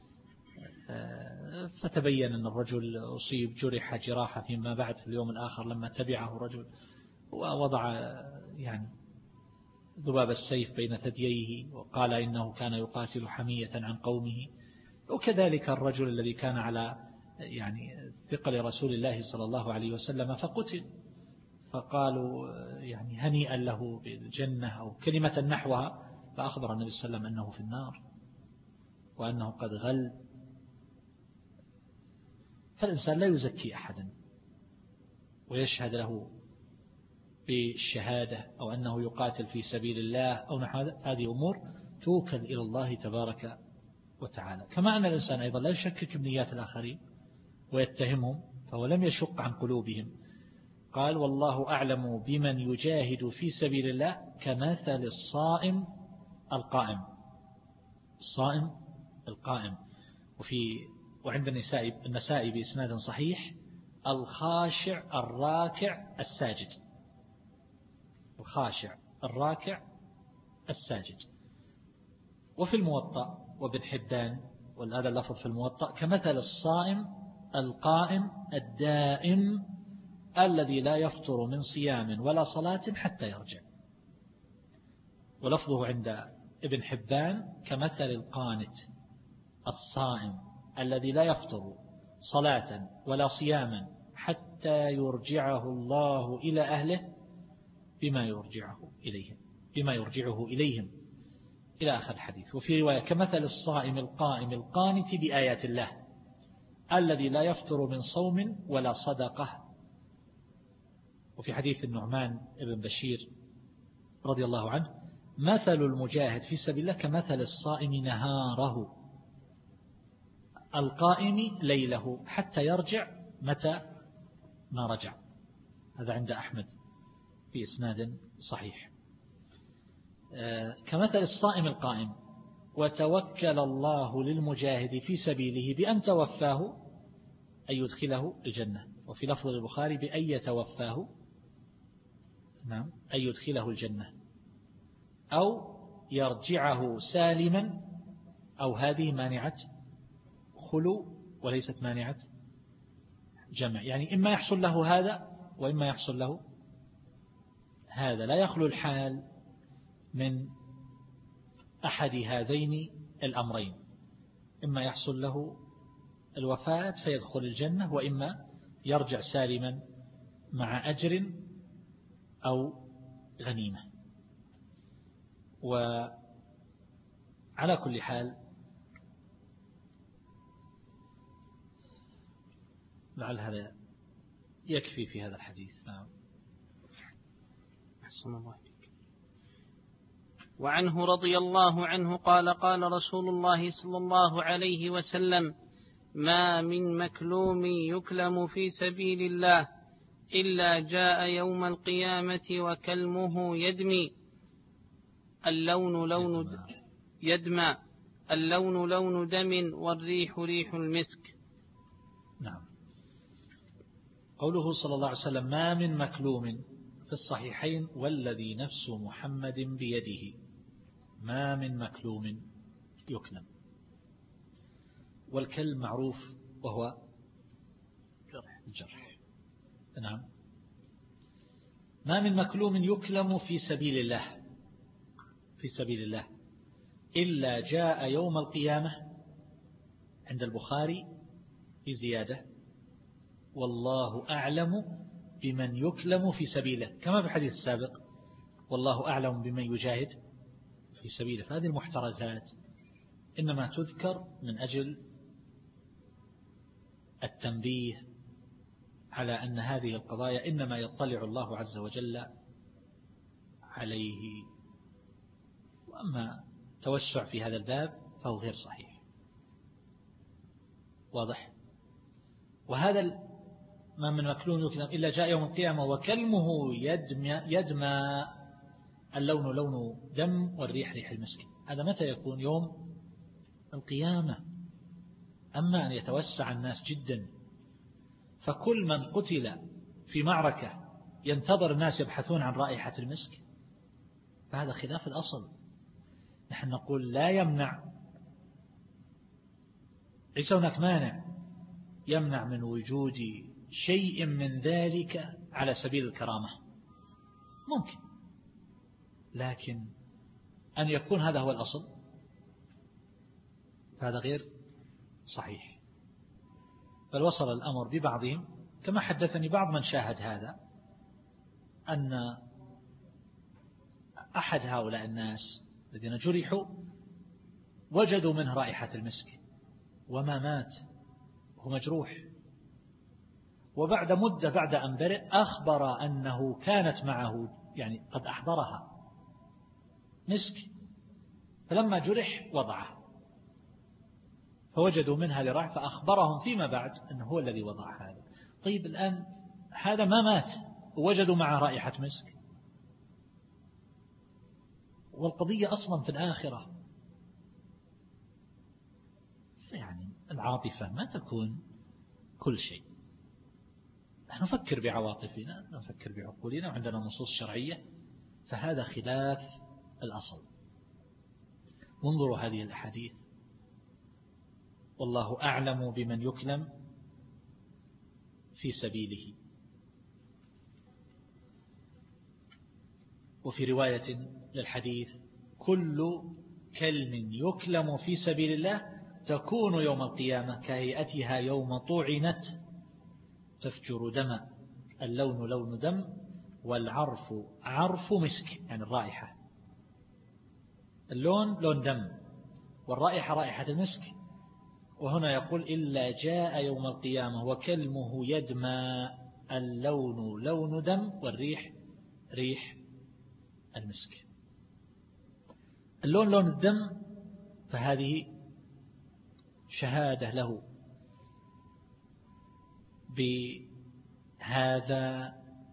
فتبين أن الرجل أصيب جرح جراحة فيما بعد في اليوم الآخر لما تبعه رجل ووضع يعني ذباب السيف بين ثدييه وقال إنه كان يقاتل حمية عن قومه. وكذلك الرجل الذي كان على يعني ثقل رسول الله صلى الله عليه وسلم فقتل، فقالوا يعني هنيئا له بالجنة أو كلمة نحوها، فأخبر النبي صلى الله عليه وسلم أنه في النار وأنه قد غل. فالإنسان لا يزكي أحدا ويشهد له بالشهادة أو أنه يقاتل في سبيل الله أو نحو هذه أمور توكل إلى الله تبارك وتعالى. كما أن الإنسان أيضا لا يشكك بنيات الآخرين ويتهمهم، فهو لم يشق عن قلوبهم. قال: والله أعلم بمن يجاهد في سبيل الله كمثل الصائم القائم. الصائم القائم. وفي وعند النسائي النسائي بإسناد صحيح: الخاشع الراكع الساجد. الخاشع الراكع الساجد. وفي الموطأ وابن حبان، وهذا اللفظ في الموطأ: كمثل الصائم القائم الدائم الذي لا يفطر من صيام ولا صلاة حتى يرجع. ولفظه عند ابن حبان: كمثل القانت الصائم الذي لا يفطر صلاة ولا صياما حتى يرجعه الله إلى أهله بما يرجعه إليهم بما يرجعه إليهم إلى آخر الحديث. وفي رواية: كمثل الصائم القائم القانت بآيات الله الذي لا يفطر من صوم ولا صدقة. وفي حديث النعمان بن بشير رضي الله عنه: مثل المجاهد في سبيل الله كمثل الصائم نهاره القائم ليله حتى يرجع متى ما رجع. هذا عند أحمد في إسناد صحيح. كمثل الصائم القائم. وتوكل الله للمجاهد في سبيله بأن توفاه أن يدخله الجنة. وفي لفظ البخاري: بأن يتوفاه نعم أن يدخله الجنة أو يرجعه سالما، أو هذه مانعة خلو وليست مانعة جمع، يعني إما يحصل له هذا وإما يحصل له هذا، لا يخلو الحال من أحد هذين الأمرين: إما يحصل له الوفاة فيدخل الجنة، وإما يرجع سالما مع أجر أو غنيمة. وعلى كل حال لعل هذا يكفي في هذا الحديث. نعم. أحسن الله عليك. وعنه رضي الله عنه قال: قال رسول الله صلى الله عليه وسلم: ما من مكلوم يكلم في سبيل الله إلا جاء يوم القيامة وكلمه يدمي اللون لون يدمى اللون لون دم والريح ريح المسك. نعم. قوله صلى الله عليه وسلم: ما من مكلوم، في الصحيحين: والذي نفس محمد بيده. ما من مكلوم يكلم. والكلم معروف وهو الجرح. نعم. ما من مكلوم يكلم في سبيل الله في سبيل الله إلا جاء يوم القيامة، عند البخاري في زيادة: والله أعلم بمن يكلم في سبيله، كما في الحديث السابق: والله أعلم بمن يجاهد في سبيله. فهذه المحترزات إنما تذكر من أجل التنبيه على أن هذه القضايا إنما يطلع الله عز وجل عليه، وأما توسع في هذا الباب فهو غير صحيح. واضح؟ وهذا ما من مكلوم يكلم إلا جاء يوم القيامة وكلمه يدمى, يدمى اللون لون دم والريح ريح المسك. هذا متى يكون؟ يوم القيامة. أما أن يتوسع الناس جدا، فكل من قتل في معركة ينتظر الناس يبحثون عن رائحة المسك، فهذا خلاف الأصل. نحن نقول لا يمنع، ليس هناك مانع يمنع من وجود شيء من ذلك على سبيل الكرامة، ممكن، لكن أن يكون هذا هو الأصل فهذا غير صحيح. بل وصل الأمر ببعضهم، كما حدثني بعض من شاهد هذا، أن أحد هؤلاء الناس الذين جرحوا وجدوا منه رائحة المسك وما مات، هو مجروح، وبعد مدة بعد أن برئ أخبر أنه كانت معه، يعني قد أحضرها مسك، فلما جرح وضعه فوجدوا منها لرائحة، فأخبرهم فيما بعد أنه هو الذي وضع هذا. طيب الآن هذا ما مات ووجدوا معه رائحة مسك، والقضية أصلا في الآخرة، يعني العاطفة ما تكون كل شيء. نحن نفكر بعواطفنا، نفكر بعقولنا، وعندنا نصوص شرعية، فهذا خلاف الأصل. انظروا هذه الأحاديث، والله أعلم بمن يكلم في سبيله. وفي رواية للحديث: كل كلم يكلم في سبيل الله تكون يوم القيامة كهيئتها يوم طعنت تفجر دما، اللون لون دم، والعرف عرف مسك، يعني الرائحة، اللون لون دم، والرائحة رائحة المسك. وهنا يقول: إلا جاء يوم القيامة وكلمه يدمى، اللون لون دم، والريح ريح المسك. اللون لون الدم، فهذه شهادة له بهذا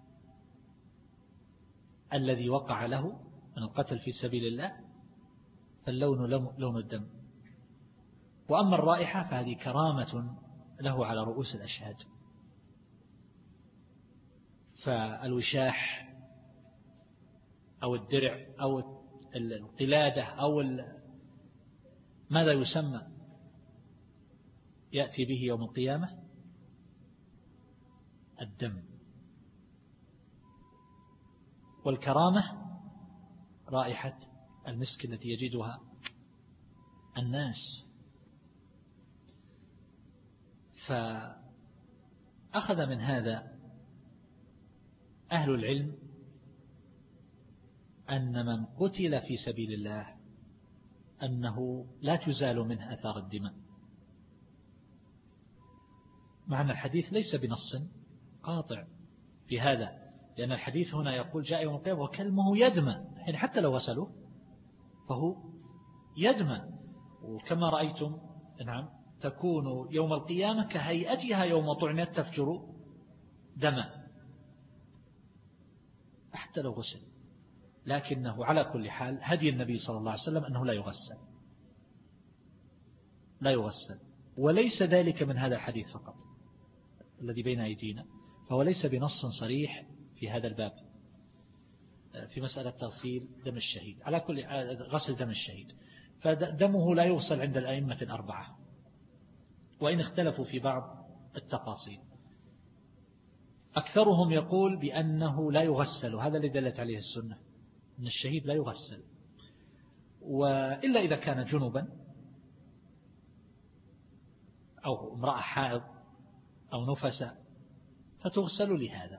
الذي وقع له من القتل في سبيل الله، فاللون لون الدم. وأما الرائحة فهذه كرامة له على رؤوس الأشهاد. فالوشاح أو الدرع أو القلادة أو ماذا يسمى يأتي به يوم القيامة؟ الدم. والكرامة رائحة المسك التي يجدها الناس. فأخذ من هذا أهل العلم أن من قتل في سبيل الله أنه لا تزال منه أثار الدماء، مع أن الحديث ليس بنص قاطع في هذا، لأن الحديث هنا يقول: جاء يوم القيامة وكلمه يدمى، يعني حتى لو غسلوه فهو يدمى. وكما رأيتم نعم تكون يوم القيامة كهيئتها يوم طعنت تفجر دما، حتى لو غسل. لكنه على كل حال هدي النبي صلى الله عليه وسلم أنه لا يغسل، لا يغسل. وليس ذلك من هذا الحديث فقط الذي بين أيدينا، فهو ليس بنص صريح في هذا الباب في مسألة تغسيل دم الشهيد، على كل غسل دم الشهيد، فدمه لا يغسل عند الأئمة الأربعة، وإن اختلفوا في بعض التفاصيل. أكثرهم يقول بأنه لا يغسل، وهذا اللي دلت عليه السنة، أن الشهيد لا يغسل، وإلا إذا كان جنبا أو امرأة حائض أو نفسا فتغسل لهذا،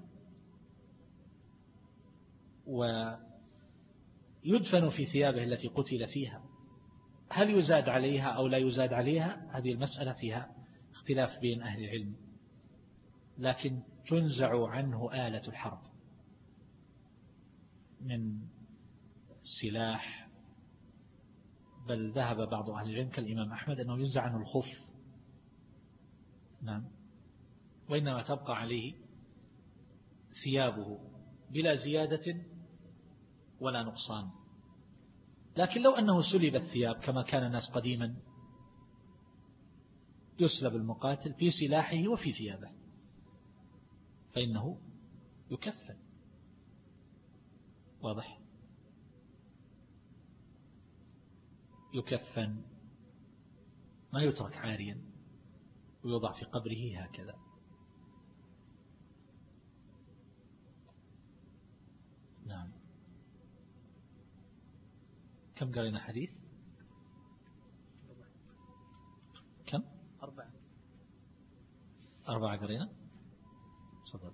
ويدفن في ثيابه التي قتل فيها. هل يزاد عليها أو لا يزاد عليها؟ هذه المسألة فيها اختلاف بين أهل العلم، لكن تنزع عنه آلة الحرب من سلاح، بل ذهب بعض أهل العلم كالإمام أحمد أنه ينزع عنه الخف، نعم، وإنما تبقى عليه ثيابه بلا زيادة ولا نقصان. لكن لو أنه سلب الثياب كما كان الناس قديما يسلب المقاتل في سلاحه وفي ثيابه، فإنه يكفن. واضح؟ يكفن، ما يترك عاريا ويوضع في قبره هكذا. نعم. كم قرينا حديث؟ كم؟ أربعة. أربعة قرينا. تفضل.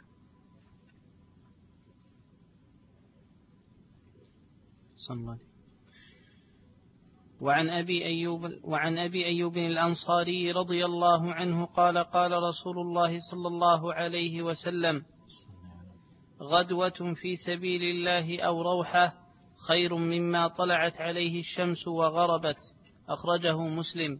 صلى. وعن أبي أيوب وعن أبي أيوب الأنصاري رضي الله عنه قال: قال رسول الله صلى الله عليه وسلم: غدوة في سبيل الله أو روحة خير مما طلعت عليه الشمس وغربت. أخرجه مسلم.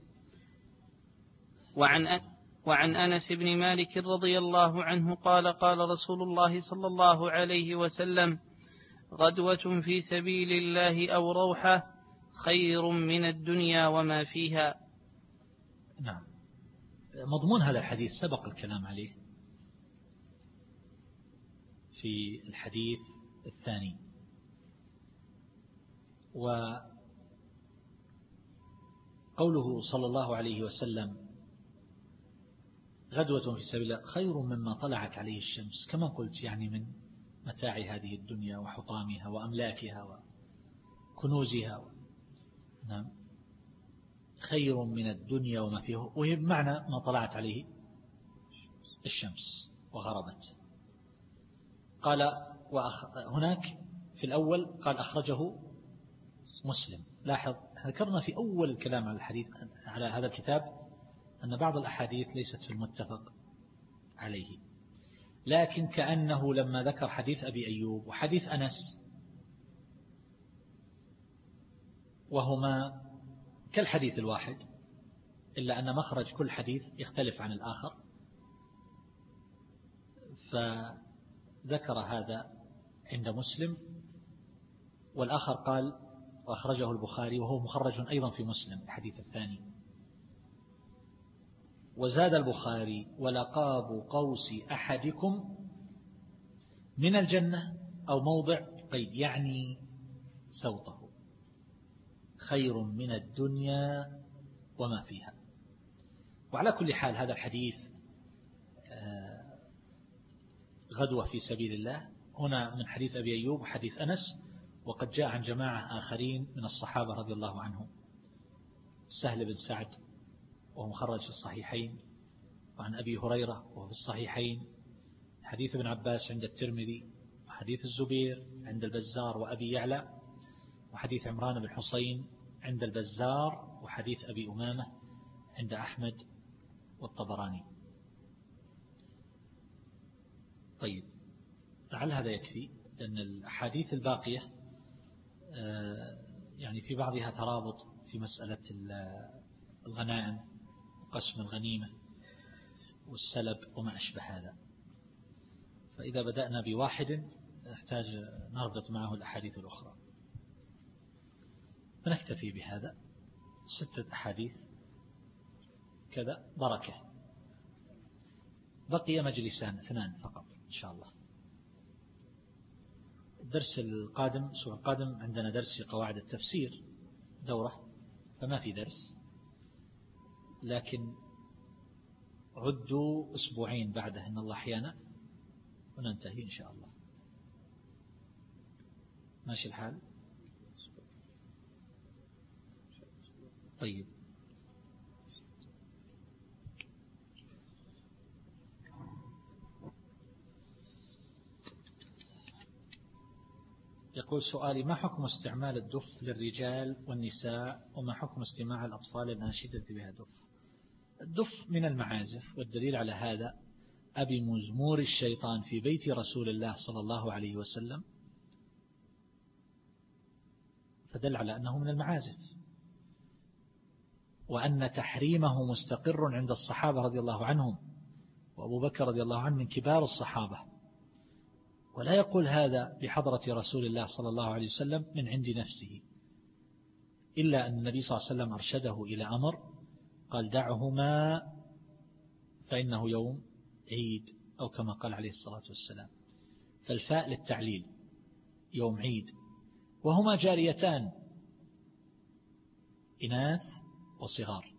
وعن وعن أنس بن مالك رضي الله عنه قال: قال رسول الله صلى الله عليه وسلم: غدوة في سبيل الله أو روحة خير من الدنيا وما فيها. نعم. مضمون هذا الحديث سبق الكلام عليه في الحديث الثاني، قوله صلى الله عليه وسلم غدوة في سبيل الله خير مما طلعت عليه الشمس، كما قلت يعني من متاع هذه الدنيا وحطامها وأملاكها وكنوزها و... نعم خير من الدنيا وما فيه، وهي بمعنى ما طلعت عليه الشمس وغربت. قال وأخ... هناك في الأول قال أخرجه مسلم. لاحظ ذكرنا في أول الكلام على الحديث على هذا الكتاب أن بعض الأحاديث ليست في المتفق عليه، لكن كأنه لما ذكر حديث أبي أيوب وحديث أنس وهما كالحديث الواحد إلا أن مخرج كل حديث يختلف عن الآخر، فذكر هذا عند مسلم، والآخر قال وأخرجه البخاري وهو مخرج أيضا في مسلم الحديث الثاني. وزاد البخاري ولقاب قوس أحدكم من الجنة أو موضع قيد، يعني سوطه خير من الدنيا وما فيها. وعلى كل حال هذا الحديث غدوة في سبيل الله هنا من حديث أبي أيوب وحديث أنس، وقد جاء عن جماعة آخرين من الصحابة رضي الله عنهم، سهل بن سعد وهو مخرج في الصحيحين، وعن أبي هريرة وهو في الصحيحين، حديث ابن عباس عند الترمذي، وحديث الزبير عند البزار وأبي يعلى، وحديث عمران بن حسين عند البزار، وحديث أبي أمامة عند أحمد والطبراني. طيب لعل هذا يكفي، لأن الأحاديث الباقية يعني في بعضها ترابط في مسألة الغنائم وقسم الغنيمة والسلب وما أشبه هذا، فإذا بدأنا بواحد نحتاج نربط معه الأحاديث الأخرى، فنكتفي بهذا ستة أحاديث كذا بركة. بقي مجلسان اثنان فقط إن شاء الله. الدرس القادم الأسبوع القادم عندنا درس في قواعد التفسير دورة، فما في درس، لكن عدوا أسبوعين بعده إن الله أحيانا وننتهي إن شاء الله. ماشي الحال؟ طيب يقول سؤالي: ما حكم استعمال الدف للرجال والنساء، وما حكم استماع الأطفال الناشدة بها دف؟ الدف من المعازف، والدليل على هذا أبي مزمور الشيطان في بيت رسول الله صلى الله عليه وسلم، فدل على أنه من المعازف، وأن تحريمه مستقر عند الصحابة رضي الله عنهم، وأبو بكر رضي الله عنه من كبار الصحابة، ولا يقول هذا بحضرة رسول الله صلى الله عليه وسلم من عند نفسه، إلا أن النبي صلى الله عليه وسلم أرشده إلى أمر قال: دعهما فإنه يوم عيد، أو كما قال عليه الصلاة والسلام. فالفاء للتعليل، يوم عيد، وهما جاريتان إناث وصغار،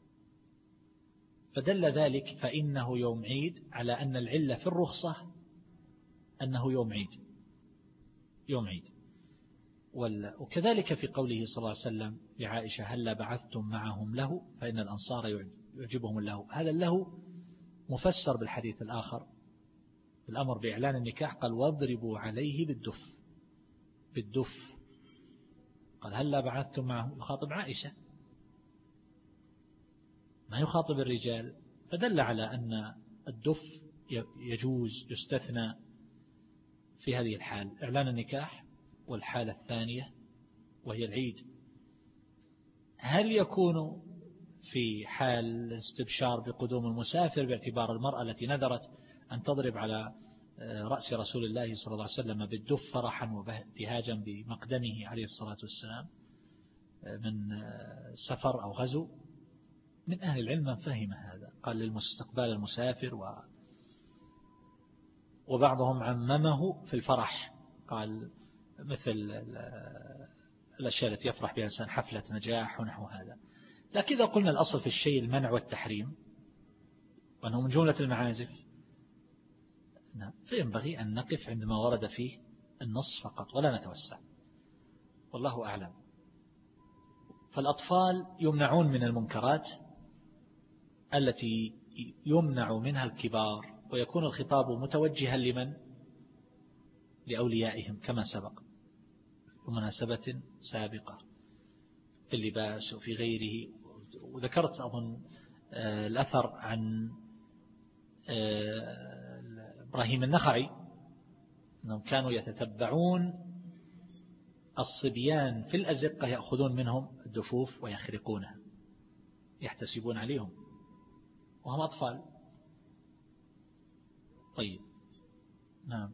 فدل ذلك فإنه يوم عيد على أن العلة في الرخصة أنه يوم عيد يوم عيد. وكذلك في قوله صلى الله عليه وسلم لعائشة: هلا بعثتم معهم له فإن الأنصار يعجبهم له، هذا له مفسر بالحديث الآخر الأمر بإعلان النكاح، قال: واضربوا عليه بالدف بالدف قال: هلا بعثتم معهم، يخاطب عائشة ما يخاطب الرجال، فدل على أن الدف يجوز يستثنى في هذه الحال، إعلان النكاح، والحالة الثانية وهي العيد. هل يكون في حال استبشار بقدوم المسافر باعتبار المرأة التي نذرت أن تضرب على رأس رسول الله صلى الله عليه وسلم بالدف فرحا وابتهاجا بمقدمه عليه الصلاة والسلام من سفر أو غزو؟ من أهل العلم من فهم هذا، قال للمستقبل المسافر، و وبعضهم عممه في الفرح، قال مثل الأشياء التي يفرح بها الإنسان، حفلة نجاح ونحو هذا. لكن إذا قلنا الأصل في الشيء المنع والتحريم وأنه من جملة المعازف فينبغي أن نقف عندما ورد فيه النص فقط ولا نتوسع، والله أعلم. فالأطفال يمنعون من المنكرات التي يمنع منها الكبار، ويكون الخطاب متوجها لمن؟ لأوليائهم كما سبق ومناسبة سابقة في اللباس وفي غيره. وذكرت أظن الأثر عن إبراهيم النخعي أنهم كانوا يتتبعون الصبيان في الأزقة يأخذون منهم الدفوف ويخرقونها يحتسبون عليهم وهم أطفال. طيب نعم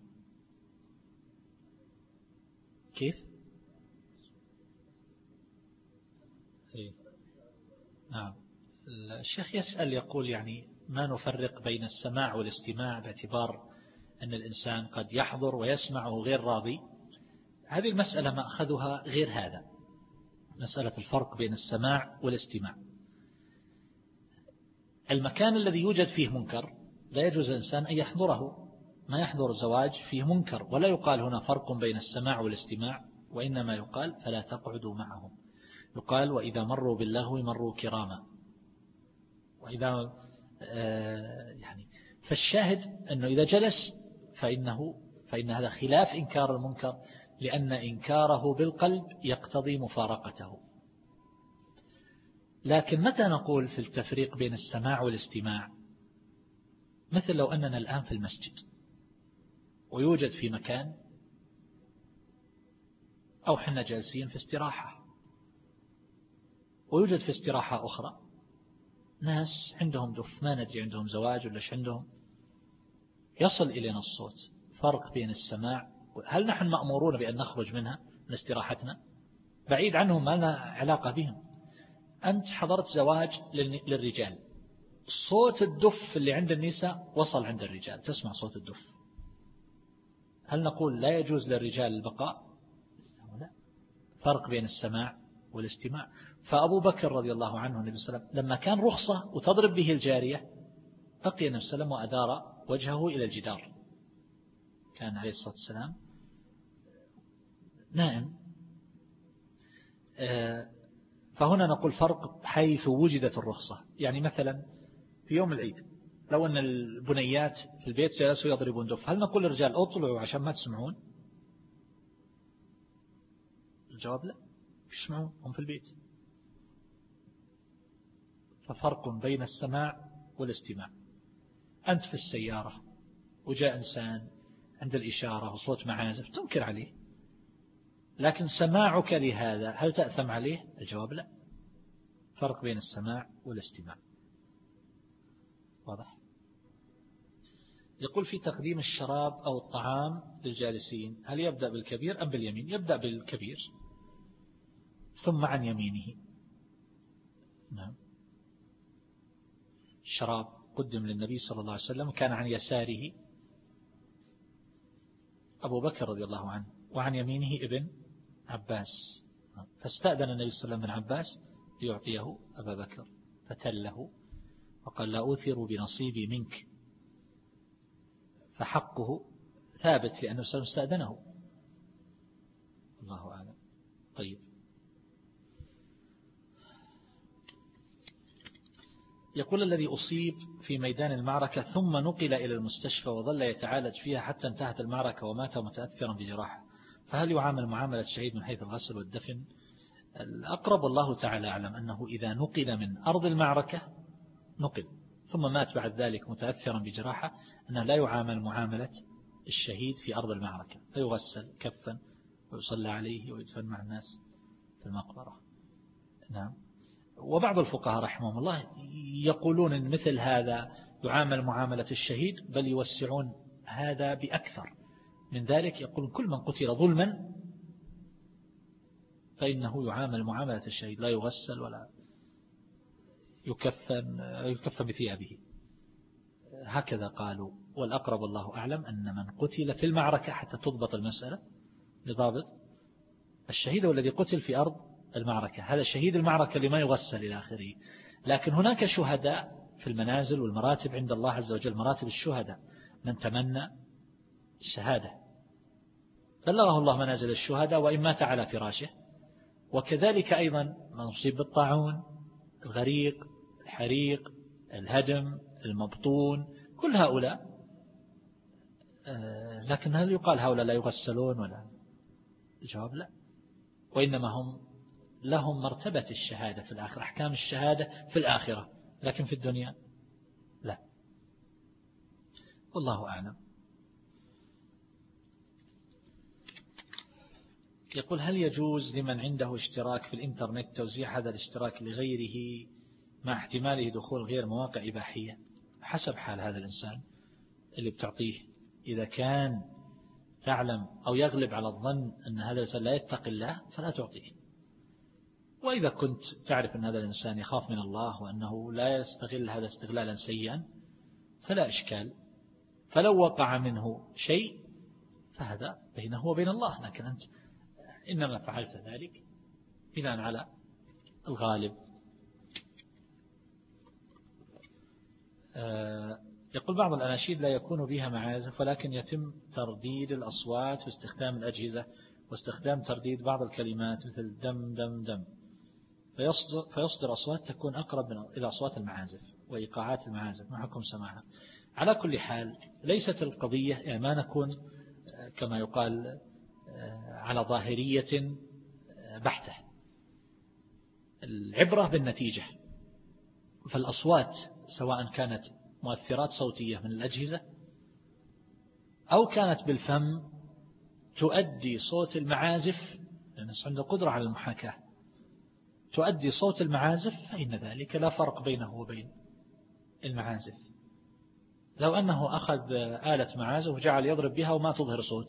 كيف؟ إيه؟ نعم الشيخ يسأل يقول يعني ما نفرق بين السماع والاستماع باعتبار أن الإنسان قد يحضر ويسمعه غير راضي. هذه المسألة ما أخذها غير هذا، مسألة الفرق بين السماع والاستماع. المكان الذي يوجد فيه منكر لا يجوز الإنسان أن يحضره، ما يحضر زواج فيه منكر، ولا يقال هنا فرق بين السماع والاستماع، وإنما يقال فلا تقعدوا معهم. يقال وإذا مروا باللهو مروا كراما. وإذا آه يعني فالشاهد أنه إذا جلس فإنه فإن هذا خلاف إنكار المنكر، لأن إنكاره بالقلب يقتضي مفارقته. لكن متى نقول في التفريق بين السماع والاستماع؟ مثل لو أننا الآن في المسجد ويوجد في مكان أو حنا جالسين في استراحة، ويوجد في استراحة أخرى ناس عندهم دف، ما ندري عندهم زواج ولا ايش عندهم، يصل إلينا الصوت. فرق بين السماع، هل نحن مأمورون بأن نخرج منها من استراحتنا؟ بعيد عنهم، ما لنا علاقة بهم. أنت حضرت زواج للرجال، صوت الدف اللي عند النساء وصل عند الرجال، تسمع صوت الدف، هل نقول لا يجوز للرجال البقاء؟ لا. فرق بين السماع والاستماع. فأبو بكر رضي الله عنه النبي صلى الله عليه وسلم لما كان رخصة وتضرب به الجارية بقي النبي صلى الله عليه وسلم وأدار وجهه إلى الجدار، كان عليه الصلاة والسلام نائم. فهنا نقول فرق حيث وجدت الرخصة. يعني مثلا في يوم العيد لو أن البنيات في البيت جلسوا يضربون دف، هل نقول للرجال اطلعوا عشان ما تسمعون؟ الجواب لا، يسمعون هم في البيت. ففرق بين السماع والاستماع. أنت في السيارة وجاء إنسان عند الإشارة وصوت معازف تنكر عليه، لكن سماعك لهذا هل تأثم عليه؟ الجواب لا. فرق بين السماع والاستماع. واضح؟ يقول في تقديم الشراب أو الطعام للجالسين هل يبدأ بالكبير أم باليمين؟ يبدأ بالكبير ثم عن يمينه. نعم. الشراب قدم للنبي صلى الله عليه وسلم، كان عن يساره أبو بكر رضي الله عنه وعن يمينه ابن عباس، فاستأذن النبي صلى الله عليه وسلم من عباس ليعطيه أبا بكر فتله وقال لا أوثر بنصيبي منك، فحقه ثابت لأنه استأذنه. الله أعلم. طيب يقول الذي أصيب في ميدان المعركة ثم نقل إلى المستشفى وظل يتعالج فيها حتى انتهت المعركة ومات متأثرا بجراحة، فهل يعامل معاملة الشهيد من حيث الغسل والدفن؟ الأقرب والله تعالى أعلم أنه إذا نقل من أرض المعركة نقل ثم مات بعد ذلك متأثرا بجراحة أنه لا يعامل معاملة الشهيد في أرض المعركة، فيغسل كفا ويصلى عليه ويدفن مع الناس في المقبرة. نعم. وبعض الفقهاء رحمهم الله يقولون أن مثل هذا يعامل معاملة الشهيد، بل يوسعون هذا بأكثر من ذلك، يقول كل من قتل ظلما فإنه يعامل معاملة الشهيد، لا يغسل ولا يكفن يكفن بثيابه. هكذا قالوا. والأقرب الله أعلم أن من قتل في المعركة حتى تضبط المسألة لضابط الشهيد والذي قتل في أرض المعركة، هذا شهيد المعركة اللي ما يغسل إلى آخره. لكن هناك شهداء في المنازل والمراتب عند الله عز وجل، مراتب الشهداء، من تمنى الشهادة بلغه الله منازل الشهداء وإن مات على فراشه. وكذلك أيضا من أصيب بالطاعون، الغريق، الحريق، الهدم، المبطون، كل هؤلاء. لكن هل يقال هؤلاء لا يغسلون ولا؟ الجواب لا، وإنما هم لهم مرتبة الشهادة في الآخرة، أحكام الشهادة في الآخرة، لكن في الدنيا لا. والله أعلم. يقول: هل يجوز لمن عنده اشتراك في الإنترنت توزيع هذا الاشتراك لغيره مع احتماله دخول غير مواقع إباحية؟ حسب حال هذا الإنسان اللي بتعطيه. إذا كان تعلم أو يغلب على الظن أن هذا الإنسان لا يتقي الله فلا تعطيه. وإذا كنت تعرف أن هذا الإنسان يخاف من الله وأنه لا يستغل هذا استغلالا سيئا فلا إشكال. فلو وقع منه شيء فهذا بينه وبين الله، لكن أنت إنما فعلت ذلك بناء على الغالب. يقول: بعض الأناشيد لا يكون بها معازف ولكن يتم ترديد الأصوات واستخدام الأجهزة واستخدام ترديد بعض الكلمات مثل دم دم دم، فيصدر, فيصدر أصوات تكون أقرب من إلى أصوات المعازف وإيقاعات المعازف. ما حكم سماعها؟ على كل حال ليست القضية يعني ما نكون كما يقال على ظاهرية بحتة. العبرة بالنتيجة. فالأصوات سواء كانت مؤثرات صوتية من الأجهزة أو كانت بالفم تؤدي صوت المعازف، لأن يعني عنده قدرة على المحاكاة، تؤدي صوت المعازف، فإن ذلك لا فرق بينه وبين المعازف. لو أنه أخذ آلة معازف وجعل يضرب بها وما تظهر صوت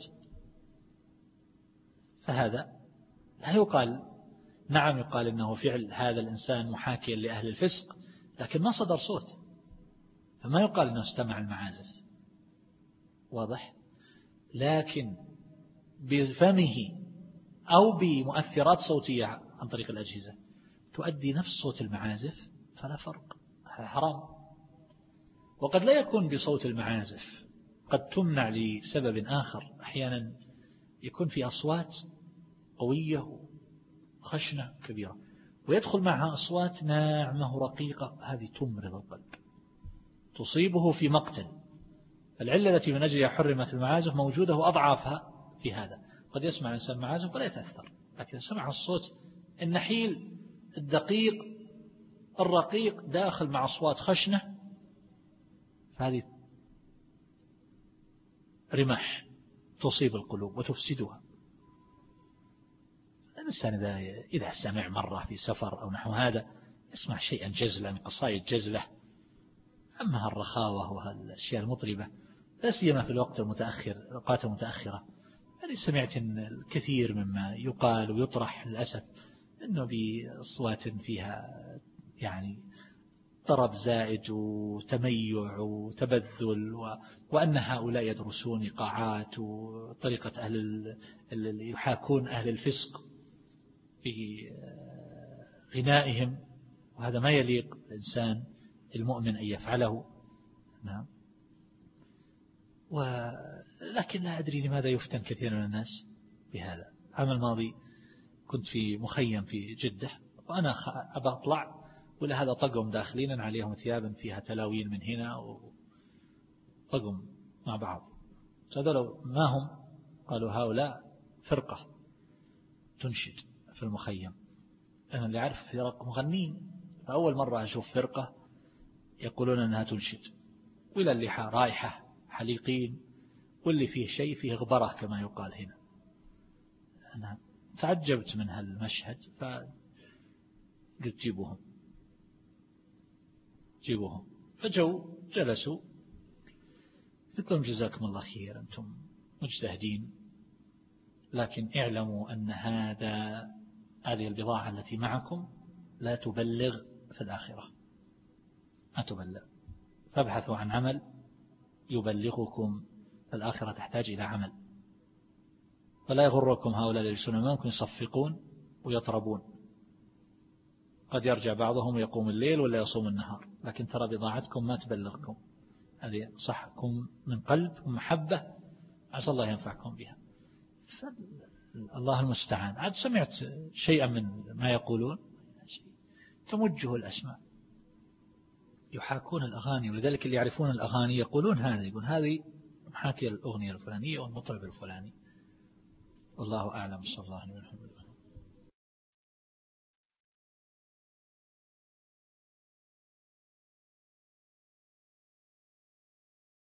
فهذا لا يقال. نعم يقال إنه فعل هذا الإنسان محاكيا لأهل الفسق، لكن ما صدر صوت، فما يقال أنه استمع المعازف. واضح؟ لكن بفمه أو بمؤثرات صوتية عن طريق الأجهزة تؤدي نفس صوت المعازف فلا فرق، هذا حرام. وقد لا يكون بصوت المعازف، قد تمنع لسبب آخر. أحيانا يكون في أصوات قوية وخشنة كبيرة ويدخل معها أصوات ناعمة رقيقة، هذه تمرض القلب، تصيبه في مقتل. العلة التي من أجلها حرمت المعازف موجودة وأضعافها في هذا. قد يسمع الإنسان معازف ولا يتأثر، لكن سمع الصوت النحيل الدقيق الرقيق داخل مع أصوات خشنة، فهذه رمح تصيب القلوب وتفسدها. الإنسان إذا إذا سمع مرة في سفر أو نحو هذا يسمع شيئا جزلا، قصائد جزلة. أما الرخاوة وهالأشياء المطربة لا سيما في الوقت المتأخر، الأوقات المتأخرة، أنا سمعت إن الكثير مما يقال ويطرح للأسف إنه بأصوات فيها يعني طرب زائد وتميع وتبذل، وأن هؤلاء يدرسون إيقاعات وطريقة أهل اللي يحاكون أهل الفسق في غنائهم، وهذا ما يليق الإنسان المؤمن أن يفعله. نعم. ولكن لا أدري لماذا يفتن كثير من الناس بهذا. العام الماضي كنت في مخيم في جدة وأنا أبى أطلع، ولا هذا طقم داخلين عليهم ثيابا فيها تلاوين من هنا وطقم مع بعض. فقالوا ما هم؟ قالوا هؤلاء فرقة تنشد في المخيم. أنا اللي أعرف فرق مغنين، فأول مرة أشوف فرقة يقولون أنها تنشد، وإلى اللي رائحة حليقين، واللي فيه شيء فيه غبرة كما يقال هنا. أنا تعجبت من هالمشهد فقلت جيبوهم جيبوهم فجوا جلسوا، قلت لهم جزاكم الله خير، أنتم مجتهدين، لكن اعلموا أن هذا هذه البضاعة التي معكم لا تبلغ في الآخرة، ما تبلغ، فابحثوا عن عمل يبلغكم في الآخرة، تحتاج إلى عمل. فلا يغركم هؤلاء الذين ممكن يصفقون ويطربون، قد يرجع بعضهم يقوم الليل ولا يصوم النهار، لكن ترى بضاعتكم ما تبلغكم، هذه صحكم من قلب ومحبة عسى الله ينفعكم بها. الله المستعان. عاد سمعت شيئا من ما يقولون تمجه الأسماء، يحاكون الأغاني، ولذلك اللي يعرفون الأغاني يقولون هذا، يقول هذه محاكي الأغنية الفلانية والمطرب الفلاني. والله أعلم. صلى الله عليه وسلم.